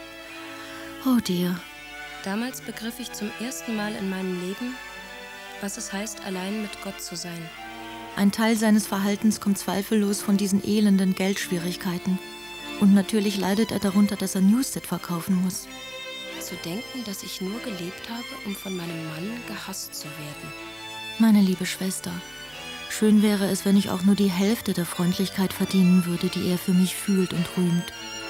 Oh dear. Damals begriff ich zum ersten Mal in meinem Leben, was es heißt, allein mit Gott zu sein. Ein Teil seines Verhaltens kommt zweifellos von diesen elenden Geldschwierigkeiten. Und natürlich leidet er darunter, dass er Newstead verkaufen muss. Zu denken, dass ich nur gelebt habe, um von meinem Mann gehasst zu werden. Meine liebe Schwester, schön wäre es, wenn ich auch nur die Hälfte der Freundlichkeit verdienen würde, die er für mich fühlt und rühmt.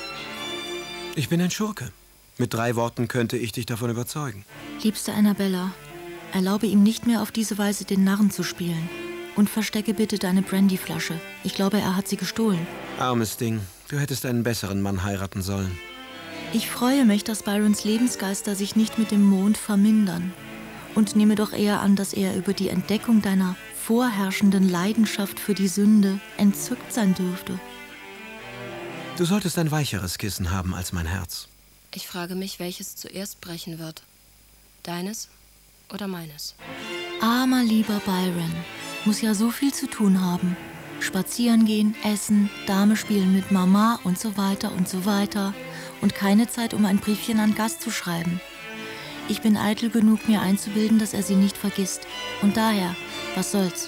Ich bin ein Schurke. Mit 3 Worten könnte ich dich davon überzeugen. Liebste Annabella, erlaube ihm nicht mehr auf diese Weise den Narren zu spielen. Und verstecke bitte deine Brandyflasche. Ich glaube, er hat sie gestohlen. Armes Ding, du hättest einen besseren Mann heiraten sollen. Ich freue mich, dass Byrons Lebensgeister sich nicht mit dem Mond vermindern und nehme doch eher an, dass er über die Entdeckung deiner vorherrschenden Leidenschaft für die Sünde entzückt sein dürfte. Du solltest ein weicheres Kissen haben als mein Herz. Ich frage mich, welches zuerst brechen wird. Deines oder meines? Armer lieber Byron, muss ja so viel zu tun haben. Spazieren gehen, essen, Dame spielen mit Mama und so weiter und so weiter. Und keine Zeit, um ein Briefchen an Gast zu schreiben. Ich bin eitel genug, mir einzubilden, dass er sie nicht vergisst. Und daher, was soll's?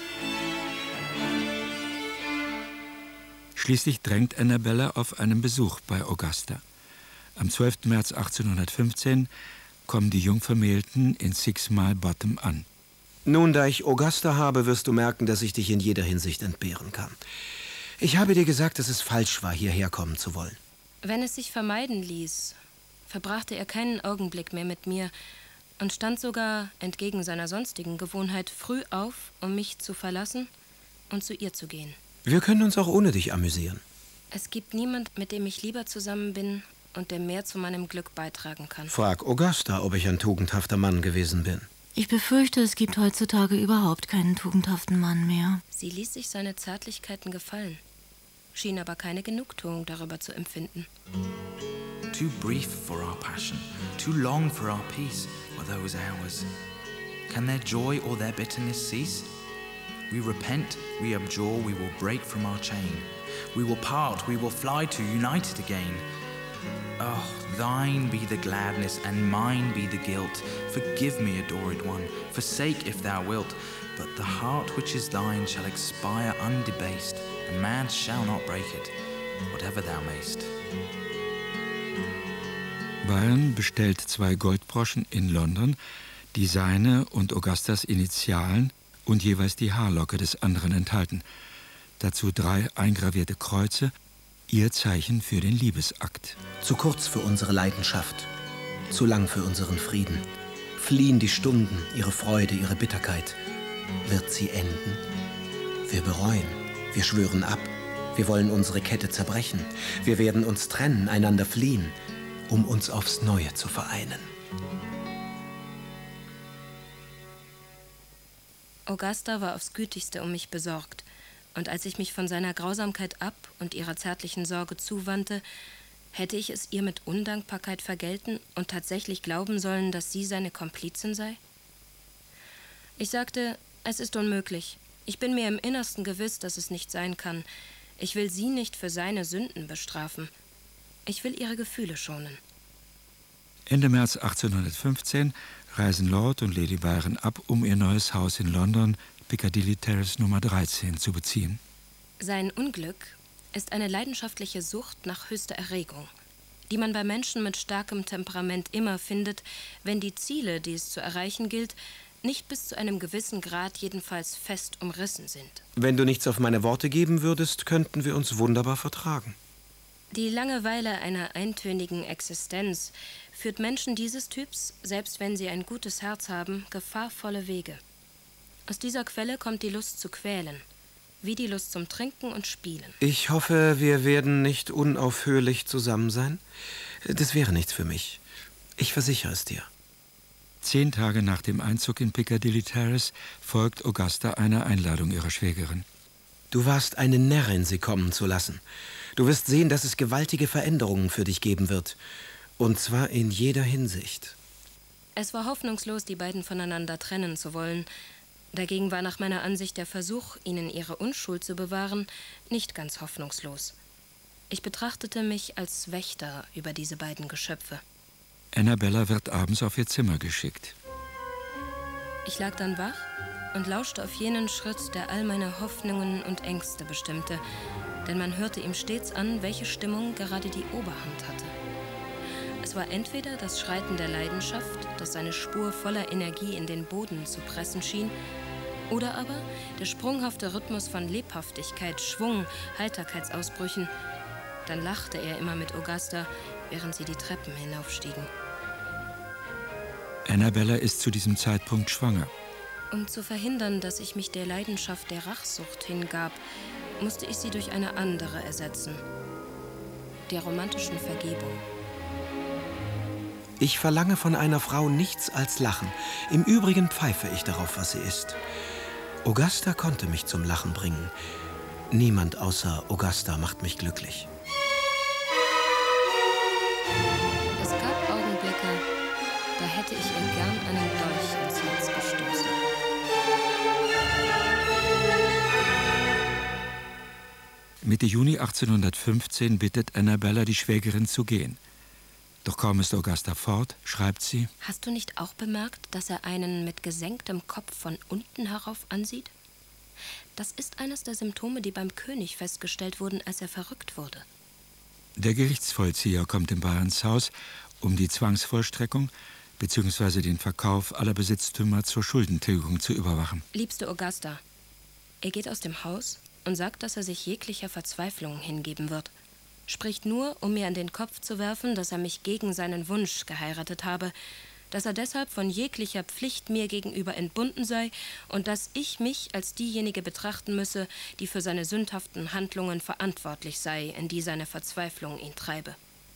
Schließlich drängt Annabella auf einen Besuch bei Augusta. Am 12. März 1815 kommen die Jungvermählten in Six Mile Bottom an. Nun, da ich Augusta habe, wirst du merken, dass ich dich in jeder Hinsicht entbehren kann. Ich habe dir gesagt, dass es falsch war, hierher kommen zu wollen. Wenn es sich vermeiden ließ, verbrachte er keinen Augenblick mehr mit mir und stand sogar, entgegen seiner sonstigen Gewohnheit, früh auf, um mich zu verlassen und zu ihr zu gehen. Wir können uns auch ohne dich amüsieren. Es gibt niemand, mit dem ich lieber zusammen bin und der mehr zu meinem Glück beitragen kann. Frag Augusta, ob ich ein tugendhafter Mann gewesen bin. Ich befürchte, es gibt heutzutage überhaupt keinen tugendhaften Mann mehr. Sie ließ sich seine Zärtlichkeiten gefallen, schien aber keine Genugtuung darüber zu empfinden. Too brief for our passion, too long for our peace were those hours. Can their joy or their bitterness cease? We repent, we abjure, we will break from our chain. We will part, we will fly to united again. Oh, thine be the gladness and mine be the guilt. Forgive me, adored one, forsake if thou wilt. But the heart which is thine shall expire undebased, and man shall not break it, whatever thou mayst. Byron bestellt 2 Goldbroschen in London, die seine und Augustas Initialen und jeweils die Haarlocke des anderen enthalten. Dazu 3 eingravierte Kreuze, ihr Zeichen für den Liebesakt. Zu kurz für unsere Leidenschaft, zu lang für unseren Frieden. Fliehen die Stunden, ihre Freude, ihre Bitterkeit. Wird sie enden? Wir bereuen, wir schwören ab, wir wollen unsere Kette zerbrechen. Wir werden uns trennen, einander fliehen, um uns aufs Neue zu vereinen. Augusta war aufs Gütigste um mich besorgt, und als ich mich von seiner Grausamkeit ab und ihrer zärtlichen Sorge zuwandte, hätte ich es ihr mit Undankbarkeit vergelten und tatsächlich glauben sollen, dass sie seine Komplizin sei? Ich sagte, es ist unmöglich. Ich bin mir im Innersten gewiss, dass es nicht sein kann. Ich will sie nicht für seine Sünden bestrafen. Ich will ihre Gefühle schonen. Ende März 1815 reisen Lord und Lady Byron ab, um ihr neues Haus in London, Piccadilly Terrace Nummer 13, zu beziehen. Sein Unglück ist eine leidenschaftliche Sucht nach höchster Erregung, die man bei Menschen mit starkem Temperament immer findet, wenn die Ziele, die es zu erreichen gilt, nicht bis zu einem gewissen Grad jedenfalls fest umrissen sind. Wenn du nichts auf meine Worte geben würdest, könnten wir uns wunderbar vertragen. Die Langeweile einer eintönigen Existenz führt Menschen dieses Typs, selbst wenn sie ein gutes Herz haben, gefahrvolle Wege. Aus dieser Quelle kommt die Lust zu quälen, wie die Lust zum Trinken und Spielen. Ich hoffe, wir werden nicht unaufhörlich zusammen sein. Das wäre nichts für mich. Ich versichere es dir. 10 Tage nach dem Einzug in Piccadilly Terrace folgt Augusta einer Einladung ihrer Schwägerin. Du warst eine Närrin, sie kommen zu lassen. Du wirst sehen, dass es gewaltige Veränderungen für dich geben wird. Und zwar in jeder Hinsicht. Es war hoffnungslos, die beiden voneinander trennen zu wollen. Dagegen war nach meiner Ansicht der Versuch, ihnen ihre Unschuld zu bewahren, nicht ganz hoffnungslos. Ich betrachtete mich als Wächter über diese beiden Geschöpfe. Annabella wird abends auf ihr Zimmer geschickt. Ich lag dann wach und lauschte auf jenen Schritt, der all meine Hoffnungen und Ängste bestimmte, denn man hörte ihm stets an, welche Stimmung gerade die Oberhand hatte. Es war entweder das Schreiten der Leidenschaft, das seine Spur voller Energie in den Boden zu pressen schien, oder aber der sprunghafte Rhythmus von Lebhaftigkeit, Schwung, Heiterkeitsausbrüchen. Dann lachte er immer mit Augusta, während sie die Treppen hinaufstiegen. Annabella ist zu diesem Zeitpunkt schwanger. Um zu verhindern, dass ich mich der Leidenschaft der Rachsucht hingab, musste ich sie durch eine andere ersetzen, der romantischen Vergebung. Ich verlange von einer Frau nichts als Lachen. Im Übrigen pfeife ich darauf, was sie ist. Augusta konnte mich zum Lachen bringen. Niemand außer Augusta macht mich glücklich. Es gab Augenblicke, da hätte ich ihr gern einen Dolch ins Herz gestoßen. Mitte Juni 1815 bittet Annabella die Schwägerin zu gehen. Doch kaum ist Augusta fort, schreibt sie: Hast du nicht auch bemerkt, dass er einen mit gesenktem Kopf von unten herauf ansieht? Das ist eines der Symptome, die beim König festgestellt wurden, als er verrückt wurde. Der Gerichtsvollzieher kommt in Byrons Haus, um die Zwangsvollstreckung bzw. den Verkauf aller Besitztümer zur Schuldentilgung zu überwachen. Liebste Augusta, er geht aus dem Haus und sagt, dass er sich jeglicher Verzweiflung hingeben wird. Spricht nur, um mir an den Kopf zu werfen, dass er mich gegen seinen Wunsch geheiratet habe, dass er deshalb von jeglicher Pflicht mir gegenüber entbunden sei und dass ich mich als diejenige betrachten müsse, die für seine sündhaften Handlungen verantwortlich sei, in die seine Verzweiflung ihn treibe.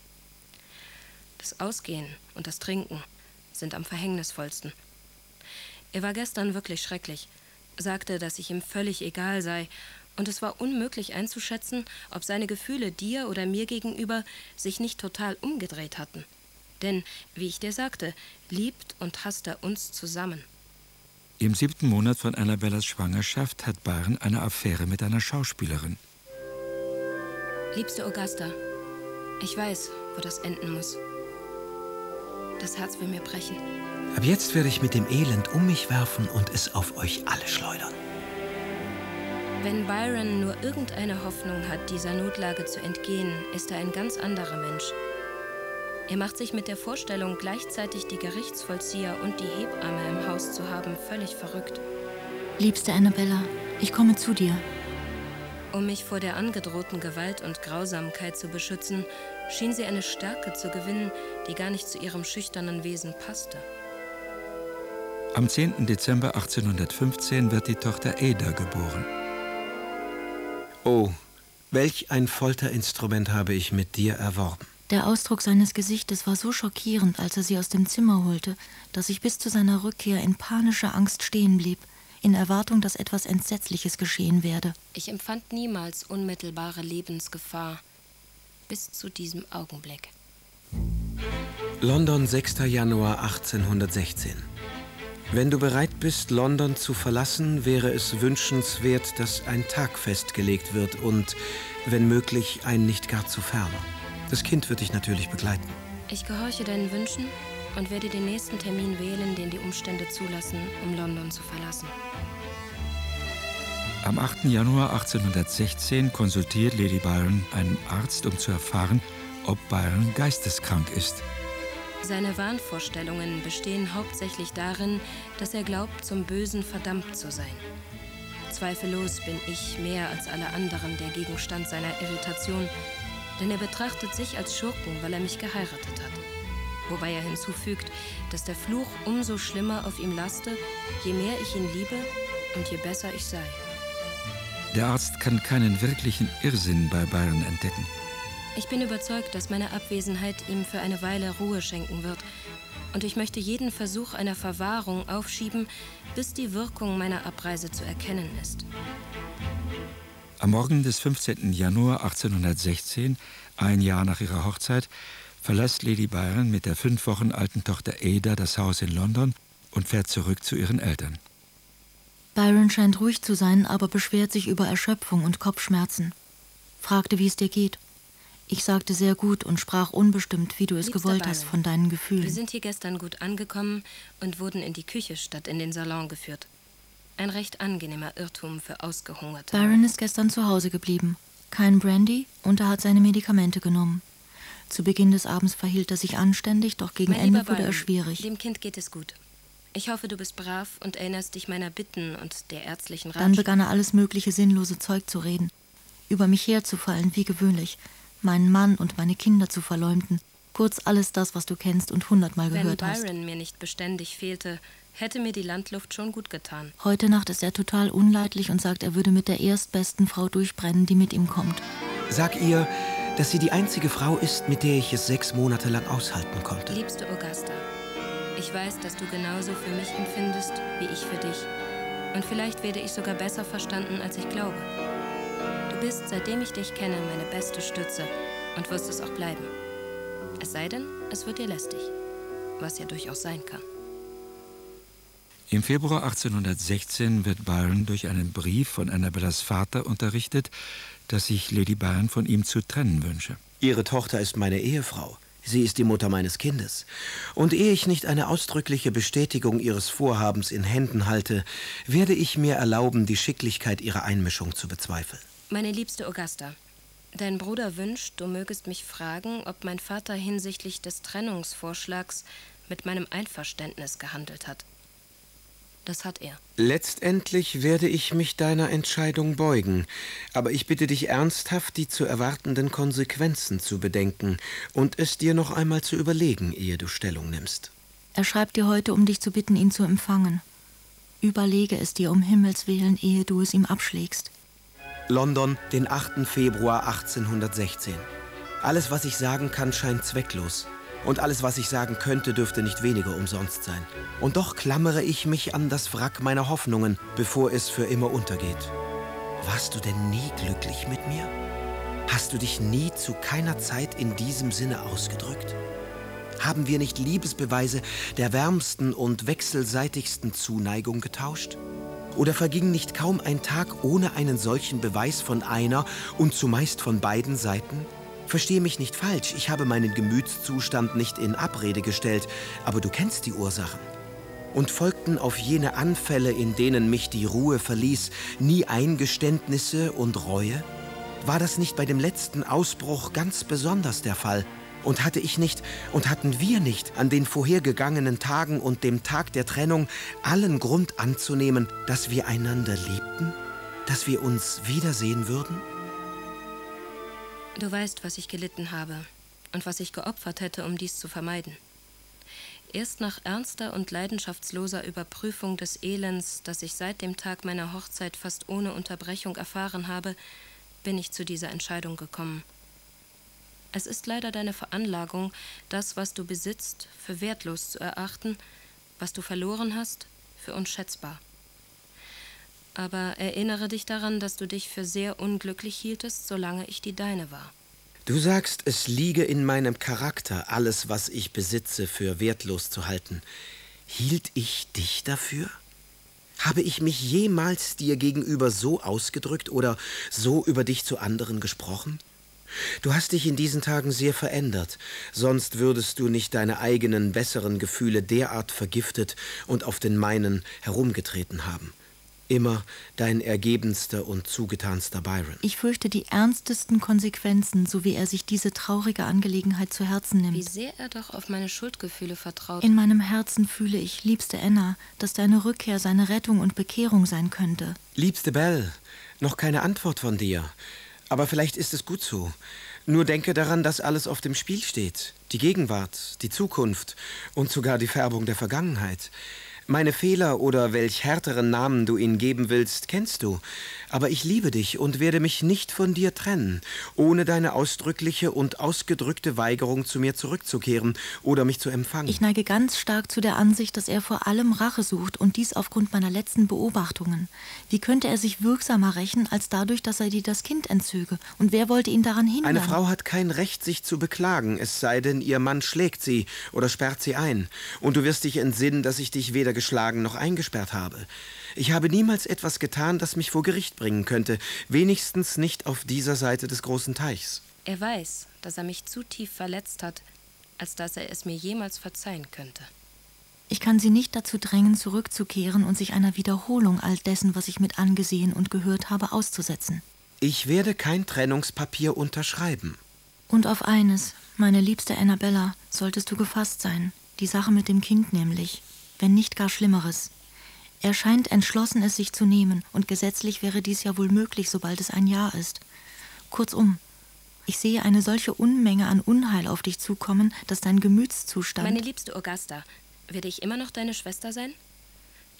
Das Ausgehen und das Trinken sind am verhängnisvollsten. Er war gestern wirklich schrecklich, sagte, dass ich ihm völlig egal sei, und es war unmöglich einzuschätzen, ob seine Gefühle dir oder mir gegenüber sich nicht total umgedreht hatten. Denn, wie ich dir sagte, liebt und hasst er uns zusammen. Im 7. Monat von Annabellas Schwangerschaft hat Byron eine Affäre mit einer Schauspielerin. Liebste Augusta, ich weiß, wo das enden muss. Das Herz will mir brechen. Ab jetzt werde ich mit dem Elend um mich werfen und es auf euch alle schleudern. Wenn Byron nur irgendeine Hoffnung hat, dieser Notlage zu entgehen, ist er ein ganz anderer Mensch. Er macht sich mit der Vorstellung, gleichzeitig die Gerichtsvollzieher und die Hebamme im Haus zu haben, völlig verrückt. Liebste Annabella, ich komme zu dir. Um mich vor der angedrohten Gewalt und Grausamkeit zu beschützen, schien sie eine Stärke zu gewinnen, die gar nicht zu ihrem schüchternen Wesen passte. Am 10. Dezember 1815 wird die Tochter Ada geboren. Oh, welch ein Folterinstrument habe ich mit dir erworben. Der Ausdruck seines Gesichtes war so schockierend, als er sie aus dem Zimmer holte, dass ich bis zu seiner Rückkehr in panischer Angst stehen blieb, in Erwartung, dass etwas Entsetzliches geschehen werde. Ich empfand niemals unmittelbare Lebensgefahr, bis zu diesem Augenblick. London, 6. Januar 1816. Wenn du bereit bist, London zu verlassen, wäre es wünschenswert, dass ein Tag festgelegt wird und, wenn möglich, ein nicht gar zu ferner. Das Kind wird dich natürlich begleiten. Ich gehorche deinen Wünschen und werde den nächsten Termin wählen, den die Umstände zulassen, um London zu verlassen. Am 8. Januar 1816 konsultiert Lady Byron einen Arzt, um zu erfahren, ob Byron geisteskrank ist. Seine Wahnvorstellungen bestehen hauptsächlich darin, dass er glaubt, zum Bösen verdammt zu sein. Zweifellos bin ich mehr als alle anderen der Gegenstand seiner Irritation, denn er betrachtet sich als Schurken, weil er mich geheiratet hat. Wobei er hinzufügt, dass der Fluch umso schlimmer auf ihm laste, je mehr ich ihn liebe und je besser ich sei. Der Arzt kann keinen wirklichen Irrsinn bei Byron entdecken. Ich bin überzeugt, dass meine Abwesenheit ihm für eine Weile Ruhe schenken wird. Und ich möchte jeden Versuch einer Verwahrung aufschieben, bis die Wirkung meiner Abreise zu erkennen ist. Am Morgen des 15. Januar 1816, ein Jahr nach ihrer Hochzeit, verlässt Lady Byron mit der 5 Wochen alten Tochter Ada das Haus in London und fährt zurück zu ihren Eltern. Byron scheint ruhig zu sein, aber beschwert sich über Erschöpfung und Kopfschmerzen. Fragte, wie es dir geht. Ich sagte sehr gut und sprach unbestimmt, wie du es Liebster gewollt hast, Byron, von deinen Gefühlen. Wir sind hier gestern gut angekommen und wurden in die Küche statt in den Salon geführt. Ein recht angenehmer Irrtum für Ausgehungerte. Byron ist gestern zu Hause geblieben. Kein Brandy und er hat seine Medikamente genommen. Zu Beginn des Abends verhielt er sich anständig, doch gegen Mein Ende lieber wurde Byron, er schwierig. Dem Kind geht es gut. Ich hoffe, du bist brav und erinnerst dich meiner Bitten und der ärztlichen Dann Ratschläge. begann er alles mögliche sinnlose Zeug zu reden, über mich herzufallen, wie gewöhnlich, meinen Mann und meine Kinder zu verleumden. Kurz alles das, was du kennst und 100-mal Wenn gehört hast. Byron mir nicht beständig fehlte, hätte mir die Landluft schon gut getan. Heute Nacht ist er total unleidlich und sagt, er würde mit der erstbesten Frau durchbrennen, die mit ihm kommt. Sag ihr, dass sie die einzige Frau ist, mit der ich es 6 Monate lang aushalten konnte. Liebste Augusta, ich weiß, dass du genauso für mich empfindest, wie ich für dich. Und vielleicht werde ich sogar besser verstanden, als ich glaube. Du bist, seitdem ich dich kenne, meine beste Stütze und wirst es auch bleiben. Es sei denn, es wird dir lästig, was ja durchaus sein kann. Im Februar 1816 wird Byron durch einen Brief von Annabellas Vater unterrichtet, dass sich Lady Byron von ihm zu trennen wünsche. Ihre Tochter ist meine Ehefrau. Sie ist die Mutter meines Kindes. Und ehe ich nicht eine ausdrückliche Bestätigung ihres Vorhabens in Händen halte, werde ich mir erlauben, die Schicklichkeit ihrer Einmischung zu bezweifeln. Meine liebste Augusta, dein Bruder wünscht, du mögest mich fragen, ob mein Vater hinsichtlich des Trennungsvorschlags mit meinem Einverständnis gehandelt hat. Das hat er. Letztendlich werde ich mich deiner Entscheidung beugen, aber ich bitte dich ernsthaft, die zu erwartenden Konsequenzen zu bedenken und es dir noch einmal zu überlegen, ehe du Stellung nimmst. Er schreibt dir heute, um dich zu bitten, ihn zu empfangen. Überlege es dir um Himmels Willen, ehe du es ihm abschlägst. London, den 8. Februar 1816. Alles, was ich sagen kann, scheint zwecklos. Und alles, was ich sagen könnte, dürfte nicht weniger umsonst sein. Und doch klammere ich mich an das Wrack meiner Hoffnungen, bevor es für immer untergeht. Warst du denn nie glücklich mit mir? Hast du dich nie zu keiner Zeit in diesem Sinne ausgedrückt? Haben wir nicht Liebesbeweise der wärmsten und wechselseitigsten Zuneigung getauscht? Oder verging nicht kaum ein Tag ohne einen solchen Beweis von einer und zumeist von beiden Seiten? Verstehe mich nicht falsch, ich habe meinen Gemütszustand nicht in Abrede gestellt, aber du kennst die Ursachen. Und folgten auf jene Anfälle, in denen mich die Ruhe verließ, nie Eingeständnisse und Reue? War das nicht bei dem letzten Ausbruch ganz besonders der Fall? Und hatte ich nicht und hatten wir nicht an den vorhergegangenen Tagen und dem Tag der Trennung allen Grund anzunehmen, dass wir einander liebten? Dass wir uns wiedersehen würden? Du weißt, was ich gelitten habe und was ich geopfert hätte, um dies zu vermeiden. Erst nach ernster und leidenschaftsloser Überprüfung des Elends, das ich seit dem Tag meiner Hochzeit fast ohne Unterbrechung erfahren habe, bin ich zu dieser Entscheidung gekommen. Es ist leider deine Veranlagung, das, was du besitzt, für wertlos zu erachten, was du verloren hast, für unschätzbar. Aber erinnere dich daran, dass du dich für sehr unglücklich hieltest, solange ich die deine war. Du sagst, es liege in meinem Charakter, alles, was ich besitze, für wertlos zu halten. Hielt ich dich dafür? Habe ich mich jemals dir gegenüber so ausgedrückt oder so über dich zu anderen gesprochen? Du hast dich in diesen Tagen sehr verändert, sonst würdest du nicht deine eigenen, besseren Gefühle derart vergiftet und auf den meinen herumgetreten haben. Immer dein ergebenster und zugetanster Byron. Ich fürchte die ernstesten Konsequenzen, so wie er sich diese traurige Angelegenheit zu Herzen nimmt. Wie sehr er doch auf meine Schuldgefühle vertraut. In meinem Herzen fühle ich, liebste Anna, dass deine Rückkehr seine Rettung und Bekehrung sein könnte. Liebste Belle, noch keine Antwort von dir. Aber vielleicht ist es gut so. Nur denke daran, dass alles auf dem Spiel steht. Die Gegenwart, die Zukunft und sogar die Färbung der Vergangenheit. Meine Fehler oder welch härteren Namen du ihnen geben willst, kennst du. Aber ich liebe dich und werde mich nicht von dir trennen, ohne deine ausdrückliche und ausgedrückte Weigerung, zu mir zurückzukehren oder mich zu empfangen. Ich neige ganz stark zu der Ansicht, dass er vor allem Rache sucht und dies aufgrund meiner letzten Beobachtungen. Wie könnte er sich wirksamer rächen, als dadurch, dass er dir das Kind entzöge? Und wer wollte ihn daran hindern? Eine Frau hat kein Recht, sich zu beklagen, es sei denn, ihr Mann schlägt sie oder sperrt sie ein. Und du wirst dich entsinnen, dass ich dich weder geschlagen noch eingesperrt habe. Ich habe niemals etwas getan, das mich vor Gericht bringen könnte, wenigstens nicht auf dieser Seite des großen Teichs. Er weiß, dass er mich zu tief verletzt hat, als dass er es mir jemals verzeihen könnte. Ich kann sie nicht dazu drängen, zurückzukehren und sich einer Wiederholung all dessen, was ich mit angesehen und gehört habe, auszusetzen. Ich werde kein Trennungspapier unterschreiben. Und auf eines, meine liebste Annabella, solltest du gefasst sein. Die Sache mit dem Kind nämlich, wenn nicht gar Schlimmeres. Er scheint entschlossen, es sich zu nehmen, und gesetzlich wäre dies ja wohl möglich, sobald es ein Jahr ist. Kurzum, ich sehe eine solche Unmenge an Unheil auf dich zukommen, dass dein Gemütszustand... Meine liebste Augusta, werde ich immer noch deine Schwester sein?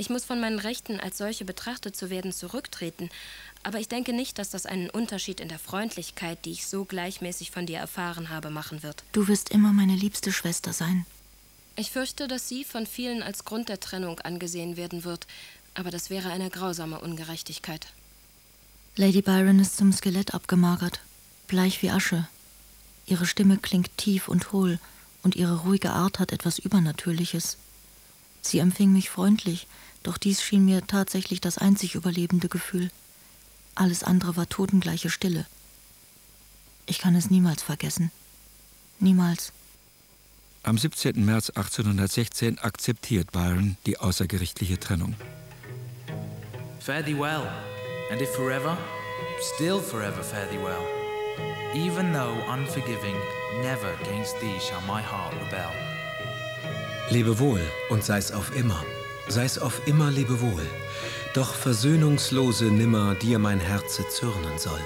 Ich muss von meinen Rechten, als solche betrachtet zu werden, zurücktreten. Aber ich denke nicht, dass das einen Unterschied in der Freundlichkeit, die ich so gleichmäßig von dir erfahren habe, machen wird. Du wirst immer meine liebste Schwester sein. Ich fürchte, dass sie von vielen als Grund der Trennung angesehen werden wird. Aber das wäre eine grausame Ungerechtigkeit. Lady Byron ist zum Skelett abgemagert, bleich wie Asche. Ihre Stimme klingt tief und hohl und ihre ruhige Art hat etwas Übernatürliches. Sie empfing mich freundlich, doch dies schien mir tatsächlich das einzig überlebende Gefühl. Alles andere war totengleiche Stille. Ich kann es niemals vergessen. Niemals. Am 17. März 1816 akzeptiert Byron die außergerichtliche Trennung. Fare thee well, and if forever, still forever fare thee well. Even though unforgiving, never against thee shall my heart rebel. Lebe wohl und sei's auf immer. Sei's auf immer lebe wohl. Doch versöhnungslose nimmer dir mein Herze zürnen soll.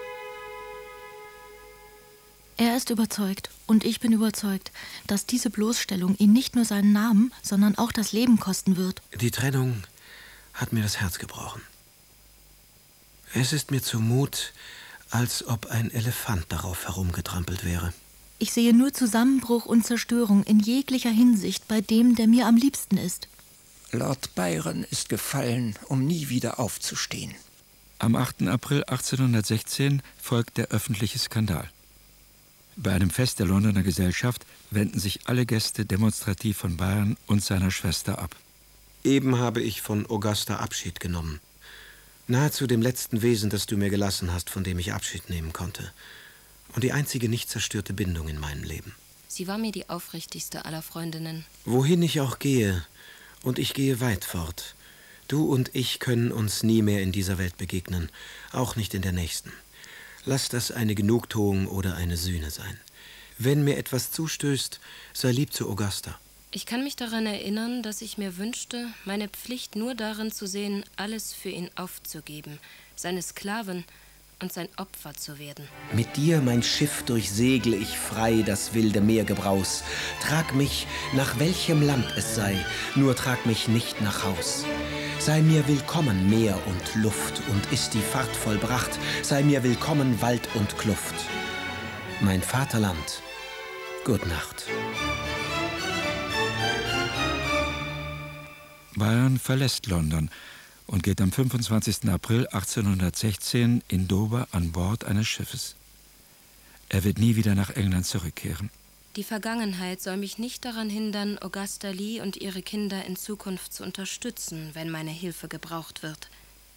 Er ist überzeugt und ich bin überzeugt, dass diese Bloßstellung ihn nicht nur seinen Namen, sondern auch das Leben kosten wird. Die Trennung hat mir das Herz gebrochen. Es ist mir zumut, als ob ein Elefant darauf herumgetrampelt wäre. Ich sehe nur Zusammenbruch und Zerstörung in jeglicher Hinsicht bei dem, der mir am liebsten ist. Lord Byron ist gefallen, um nie wieder aufzustehen. Am 8. April 1816 folgt der öffentliche Skandal. Bei einem Fest der Londoner Gesellschaft wenden sich alle Gäste demonstrativ von Byron und seiner Schwester ab. Eben habe ich von Augusta Abschied genommen. Nahezu dem letzten Wesen, das du mir gelassen hast, von dem ich Abschied nehmen konnte. Und die einzige nicht zerstörte Bindung in meinem Leben. Sie war mir die aufrichtigste aller Freundinnen. Wohin ich auch gehe, und ich gehe weit fort, du und ich können uns nie mehr in dieser Welt begegnen, auch nicht in der nächsten. Lass das eine Genugtuung oder eine Sühne sein. Wenn mir etwas zustößt, sei lieb zu Augusta. Ich kann mich daran erinnern, dass ich mir wünschte, meine Pflicht nur darin zu sehen, alles für ihn aufzugeben, seine Sklavin und sein Opfer zu werden. Mit dir, mein Schiff, durchsegle ich frei das wilde Meergebraus. Trag mich, nach welchem Land es sei, nur trag mich nicht nach Haus. Sei mir willkommen, Meer und Luft, und ist die Fahrt vollbracht, sei mir willkommen, Wald und Kluft. Mein Vaterland, gut Nacht. Byron verlässt London und geht am 25. April 1816 in Dover an Bord eines Schiffes. Er wird nie wieder nach England zurückkehren. Die Vergangenheit soll mich nicht daran hindern, Augusta Lee und ihre Kinder in Zukunft zu unterstützen, wenn meine Hilfe gebraucht wird.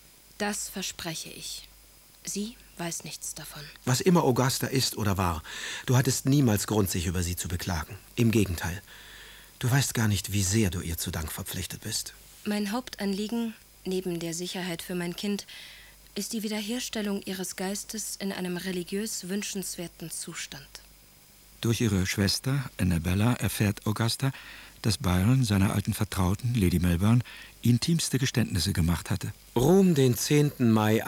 Das verspreche ich. Sie weiß nichts davon. Was immer Augusta ist oder war, du hattest niemals Grund, sich über sie zu beklagen. Im Gegenteil. Du weißt gar nicht, wie sehr du ihr zu Dank verpflichtet bist. Mein Hauptanliegen, neben der Sicherheit für mein Kind, ist die Wiederherstellung ihres Geistes in einem religiös wünschenswerten Zustand. Durch ihre Schwester Annabella erfährt Augusta, dass Byron seiner alten Vertrauten, Lady Melbourne, intimste Geständnisse gemacht hatte. Rom, den 10. Mai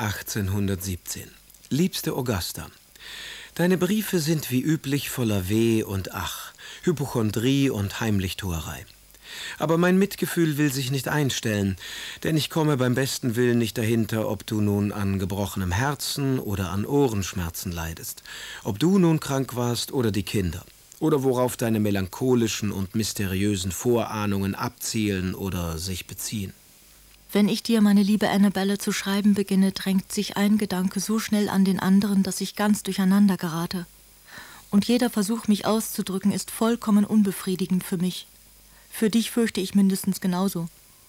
1817. Liebste Augusta, deine Briefe sind wie üblich voller Weh und Ach, Hypochondrie und Heimlichtuerei. Aber mein Mitgefühl will sich nicht einstellen, denn ich komme beim besten Willen nicht dahinter, ob du nun an gebrochenem Herzen oder an Ohrenschmerzen leidest, ob du nun krank warst oder die Kinder, oder worauf deine melancholischen und mysteriösen Vorahnungen abzielen oder sich beziehen. Wenn ich dir, meine liebe Annabelle, zu schreiben beginne, drängt sich ein Gedanke so schnell an den anderen, dass ich ganz durcheinander gerate. Und jeder Versuch, mich auszudrücken, ist vollkommen unbefriedigend für mich. Für dich fürchte ich mindestens genauso.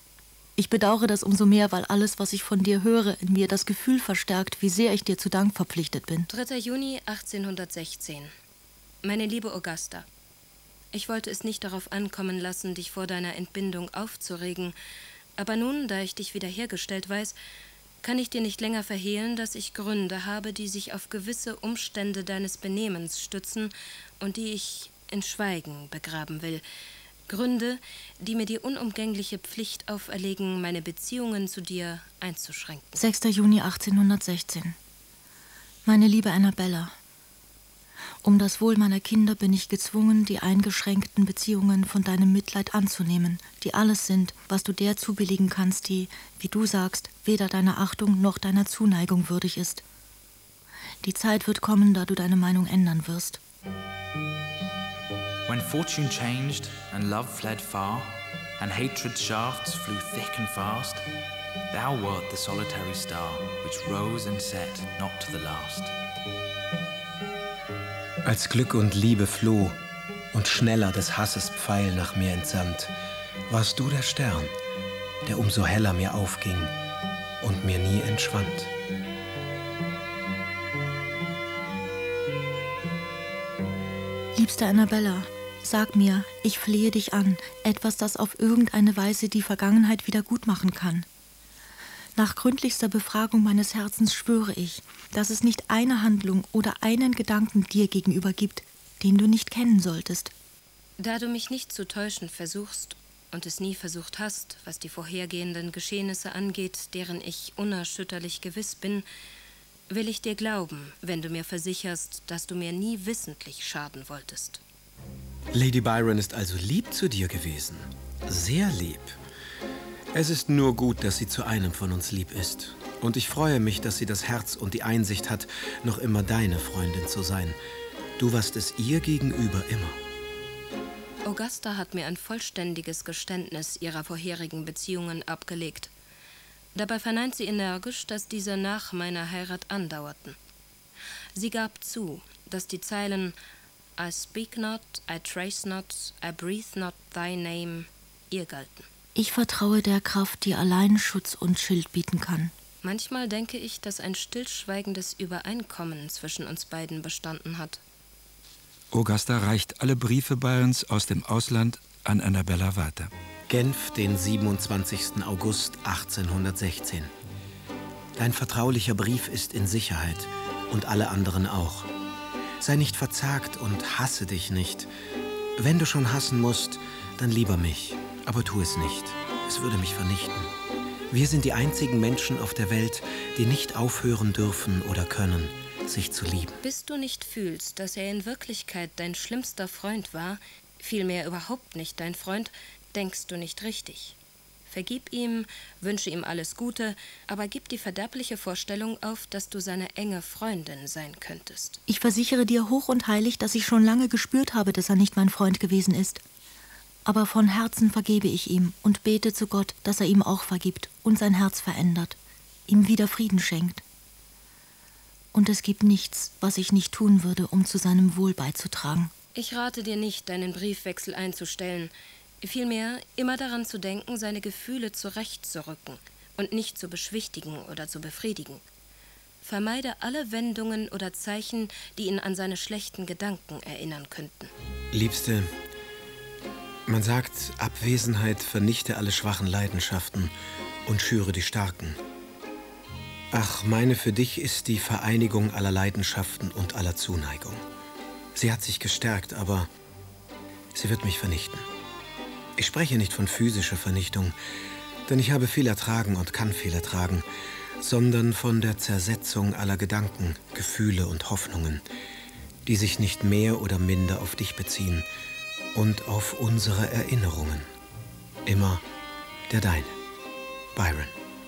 Ich bedauere das umso mehr, weil alles, was ich von dir höre, in mir das Gefühl verstärkt, wie sehr ich dir zu Dank verpflichtet bin. 3. Juni 1816. Meine liebe Augusta, ich wollte es nicht darauf ankommen lassen, dich vor deiner Entbindung aufzuregen, aber nun, da ich dich wiederhergestellt weiß, kann ich dir nicht länger verhehlen, dass ich Gründe habe, die sich auf gewisse Umstände deines Benehmens stützen und die ich in Schweigen begraben will. Gründe, die mir die unumgängliche Pflicht auferlegen, meine Beziehungen zu dir einzuschränken. 6. Juni 1816. Meine liebe Annabella, Um das Wohl meiner Kinder bin ich gezwungen, die eingeschränkten Beziehungen von deinem Mitleid anzunehmen, die alles sind, was du der zubilligen kannst, die, wie du sagst, weder deiner Achtung noch deiner Zuneigung würdig ist. Die Zeit wird kommen, da du deine Meinung ändern wirst. When fortune changed and love fled far, and hatred's shafts flew thick and fast, thou wert the solitary star, which rose and set not to the last. Als Glück und Liebe floh und schneller des Hasses Pfeil nach mir entsandt, warst du der Stern, der umso heller mir aufging und mir nie entschwand. Liebste Annabella, sag mir, ich flehe dich an, etwas, das auf irgendeine Weise die Vergangenheit wieder gut machen kann. Nach gründlichster Befragung meines Herzens schwöre ich, dass es nicht eine Handlung oder einen Gedanken dir gegenüber gibt, den du nicht kennen solltest. Da du mich nicht zu täuschen versuchst und es nie versucht hast, was die vorhergehenden Geschehnisse angeht, deren ich unerschütterlich gewiss bin, will ich dir glauben, wenn du mir versicherst, dass du mir nie wissentlich schaden wolltest. Lady Byron ist also lieb zu dir gewesen. Sehr lieb. Es ist nur gut, dass sie zu einem von uns lieb ist. Und ich freue mich, dass sie das Herz und die Einsicht hat, noch immer deine Freundin zu sein. Du warst es ihr gegenüber immer. Augusta hat mir ein vollständiges Geständnis ihrer vorherigen Beziehungen abgelegt. Dabei verneint sie energisch, dass diese nach meiner Heirat andauerten. Sie gab zu, dass die Zeilen I speak not, I trace not, I breathe not thy name ihr galten. Ich vertraue der Kraft, die allein Schutz und Schild bieten kann. Manchmal denke ich, dass ein stillschweigendes Übereinkommen zwischen uns beiden bestanden hat. Augusta reicht alle Briefe Byrons aus dem Ausland an Annabella weiter. Genf, den 27. August 1816. Dein vertraulicher Brief ist in Sicherheit und alle anderen auch. Sei nicht verzagt und hasse dich nicht. Wenn du schon hassen musst, dann lieber mich. Aber tu es nicht. Es würde mich vernichten. Wir sind die einzigen Menschen auf der Welt, die nicht aufhören dürfen oder können, sich zu lieben. Bis du nicht fühlst, dass er in Wirklichkeit dein schlimmster Freund war, vielmehr überhaupt nicht dein Freund, denkst du nicht richtig. Vergib ihm, wünsche ihm alles Gute, aber gib die verderbliche Vorstellung auf, dass du seine enge Freundin sein könntest. Ich versichere dir hoch und heilig, dass ich schon lange gespürt habe, dass er nicht mein Freund gewesen ist. Aber von Herzen vergebe ich ihm und bete zu Gott, dass er ihm auch vergibt und sein Herz verändert, ihm wieder Frieden schenkt. Und es gibt nichts, was ich nicht tun würde, um zu seinem Wohl beizutragen. Ich rate dir nicht, deinen Briefwechsel einzustellen. Vielmehr immer daran zu denken, seine Gefühle zurechtzurücken und nicht zu beschwichtigen oder zu befriedigen. Vermeide alle Wendungen oder Zeichen, die ihn an seine schlechten Gedanken erinnern könnten. Liebste, man sagt, Abwesenheit vernichte alle schwachen Leidenschaften und schüre die starken. Ach, meine für dich ist die Vereinigung aller Leidenschaften und aller Zuneigung. Sie hat sich gestärkt, aber sie wird mich vernichten. Ich spreche nicht von physischer Vernichtung, denn ich habe viel ertragen und kann viel ertragen, sondern von der Zersetzung aller Gedanken, Gefühle und Hoffnungen, die sich nicht mehr oder minder auf dich beziehen und auf unsere Erinnerungen. Immer der Deine, Byron.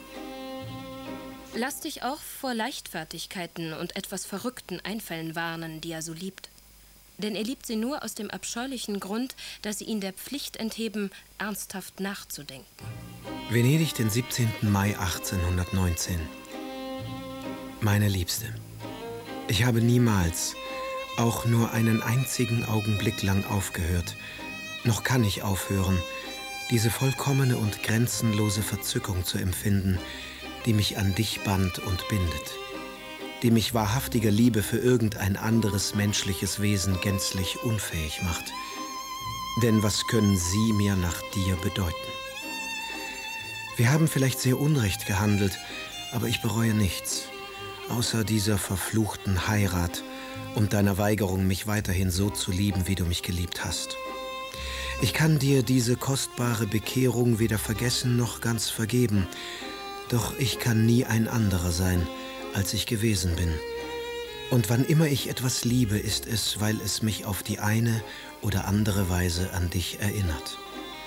Lass dich auch vor Leichtfertigkeiten und etwas verrückten Einfällen warnen, die er so liebt. Denn er liebt sie nur aus dem abscheulichen Grund, dass sie ihn der Pflicht entheben, ernsthaft nachzudenken. Venedig, den 17. Mai 1819. Meine Liebste, ich habe niemals, auch nur einen einzigen Augenblick lang aufgehört, noch kann ich aufhören, diese vollkommene und grenzenlose Verzückung zu empfinden, die mich an dich band und bindet, die mich wahrhaftiger Liebe für irgendein anderes menschliches Wesen gänzlich unfähig macht. Denn was können sie mir nach dir bedeuten? Wir haben vielleicht sehr unrecht gehandelt, aber ich bereue nichts, außer dieser verfluchten Heirat und deiner Weigerung, mich weiterhin so zu lieben, wie du mich geliebt hast. Ich kann dir diese kostbare Bekehrung weder vergessen noch ganz vergeben, doch ich kann nie ein anderer sein, als ich gewesen bin. Und wann immer ich etwas liebe, ist es, weil es mich auf die eine oder andere Weise an dich erinnert.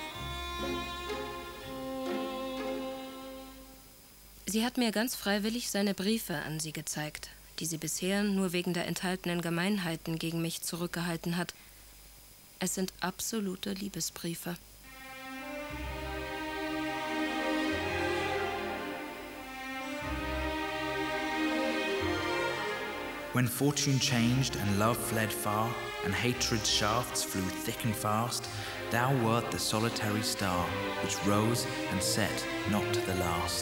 Sie hat mir ganz freiwillig seine Briefe an sie gezeigt, die sie bisher nur wegen der enthaltenen Gemeinheiten gegen mich zurückgehalten hat. Es sind absolute Liebesbriefe. When fortune changed and love fled far, and hatred's shafts flew thick and fast, thou wert the solitary star, which rose and set not the last.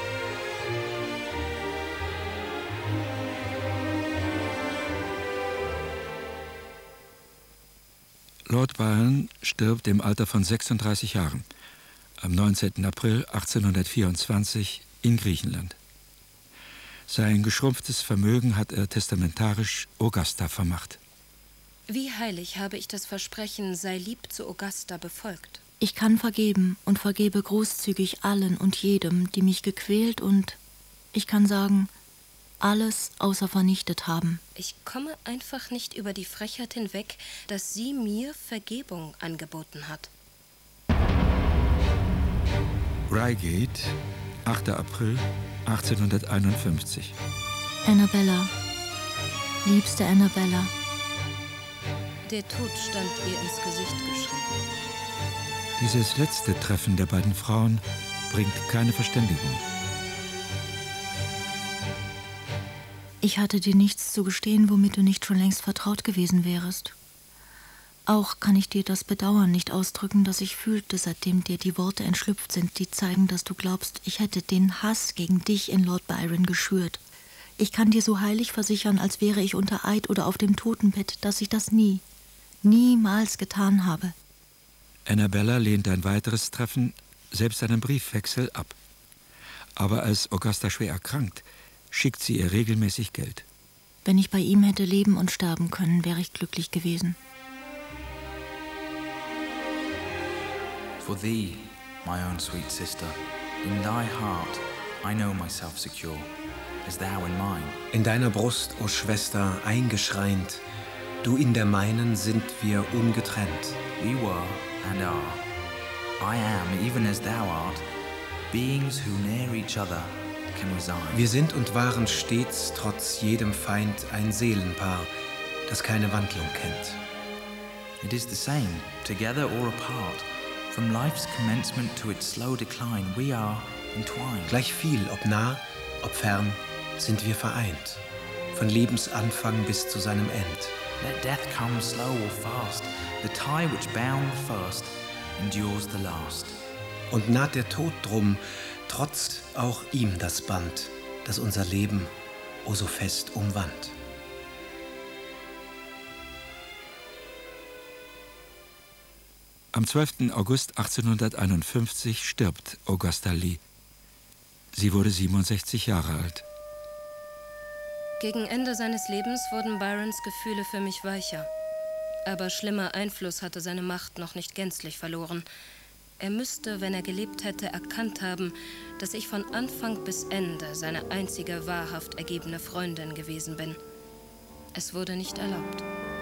Lord Byron stirbt im Alter von 36 Jahren, am 19. April 1824 in Griechenland. Sein geschrumpftes Vermögen hat er testamentarisch Augusta vermacht. Wie heilig habe ich das Versprechen, sei lieb zu Augusta, befolgt. Ich kann vergeben und vergebe großzügig allen und jedem, die mich gequält und, ich kann sagen, alles außer vernichtet haben. Ich komme einfach nicht über die Frechheit hinweg, dass sie mir Vergebung angeboten hat. Reigate, 8. April 1851. Annabella, liebste Annabella. Der Tod stand ihr ins Gesicht geschrieben. Dieses letzte Treffen der beiden Frauen bringt keine Verständigung. Ich hatte dir nichts zu gestehen, womit du nicht schon längst vertraut gewesen wärest. Auch kann ich dir das Bedauern nicht ausdrücken, das ich fühlte, seitdem dir die Worte entschlüpft sind, die zeigen, dass du glaubst, ich hätte den Hass gegen dich in Lord Byron geschürt. Ich kann dir so heilig versichern, als wäre ich unter Eid oder auf dem Totenbett, dass ich das niemals getan habe. Annabella lehnt ein weiteres Treffen, selbst einen Briefwechsel, ab. Aber als Augusta schwer erkrankt, schickt sie ihr regelmäßig Geld. Wenn ich bei ihm hätte leben und sterben können, wäre ich glücklich gewesen. For thee, my own sweet sister, in thy heart I know myself secure, as thou in mine. In deiner Brust, o Schwester, eingeschreint, du in der meinen sind wir ungetrennt. We were and are, I am even as thou art, beings who near each other can reside. Wir sind und waren stets trotz jedem Feind ein Seelenpaar, das keine Wandlung kennt. It is the same, together or apart. From life's commencement to its slow decline, we are entwined. Gleich viel, ob nah, ob fern, sind wir vereint. Von Lebensanfang bis zu seinem End. Let death come slow or fast, the tie which bound the first endures the last. Und naht der Tod drum, trotzt auch ihm das Band, das unser Leben o so fest umwand. Am 12. August 1851 stirbt Augusta Lee. Sie wurde 67 Jahre alt. Gegen Ende seines Lebens wurden Byrons Gefühle für mich weicher. Aber schlimmer Einfluss hatte seine Macht noch nicht gänzlich verloren. Er müsste, wenn er gelebt hätte, erkannt haben, dass ich von Anfang bis Ende seine einzige wahrhaft ergebene Freundin gewesen bin. Es wurde nicht erlaubt.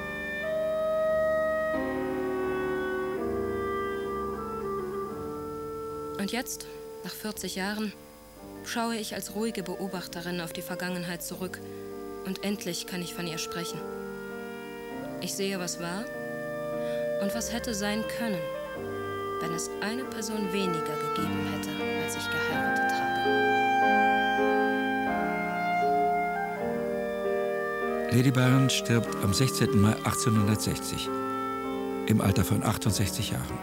Und jetzt, nach 40 Jahren, schaue ich als ruhige Beobachterin auf die Vergangenheit zurück und endlich kann ich von ihr sprechen. Ich sehe, was war und was hätte sein können, wenn es eine Person weniger gegeben hätte, als ich geheiratet habe. Lady Byron stirbt am 16. Mai 1860 im Alter von 68 Jahren.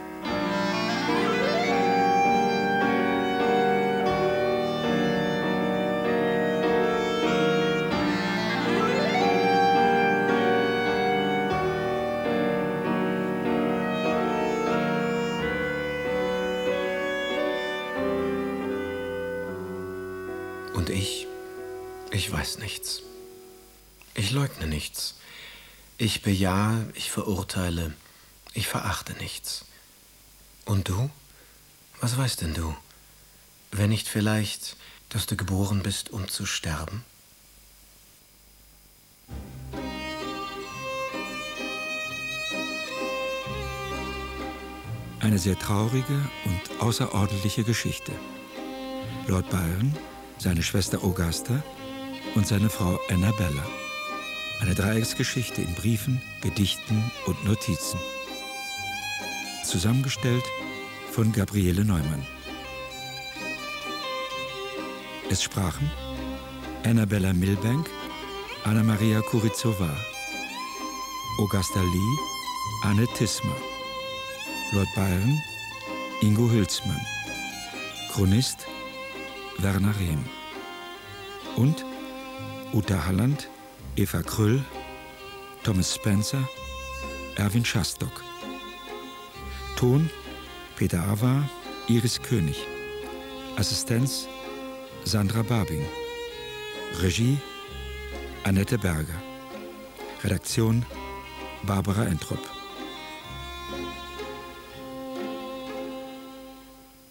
Und ich weiß nichts. Ich leugne nichts. Ich bejahe, ich verurteile, ich verachte nichts. Und du? Was weißt denn du? Wenn nicht vielleicht, dass du geboren bist, um zu sterben? Eine sehr traurige und außerordentliche Geschichte. Lord Byron, seine Schwester Augusta und seine Frau Annabella. Eine Dreiecksgeschichte in Briefen, Gedichten und Notizen. Zusammengestellt von Gabriele Neumann. Es sprachen Annabella Milbank, Anna-Maria Kurizova, Augusta Lee, Anne Tismer, Lord Byron, Ingo Hülsmann, Chronist Werner Rehm und Uta Halland, Eva Krüll, Thomas Spencer, Erwin Schastock. Ton Peter Awa, Iris König. Assistenz Sandra Barbing. Regie Annette Berger. Redaktion Barbara Entrop.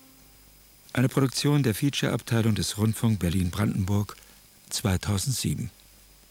Eine Produktion der Feature-Abteilung des Rundfunk Berlin-Brandenburg 2007.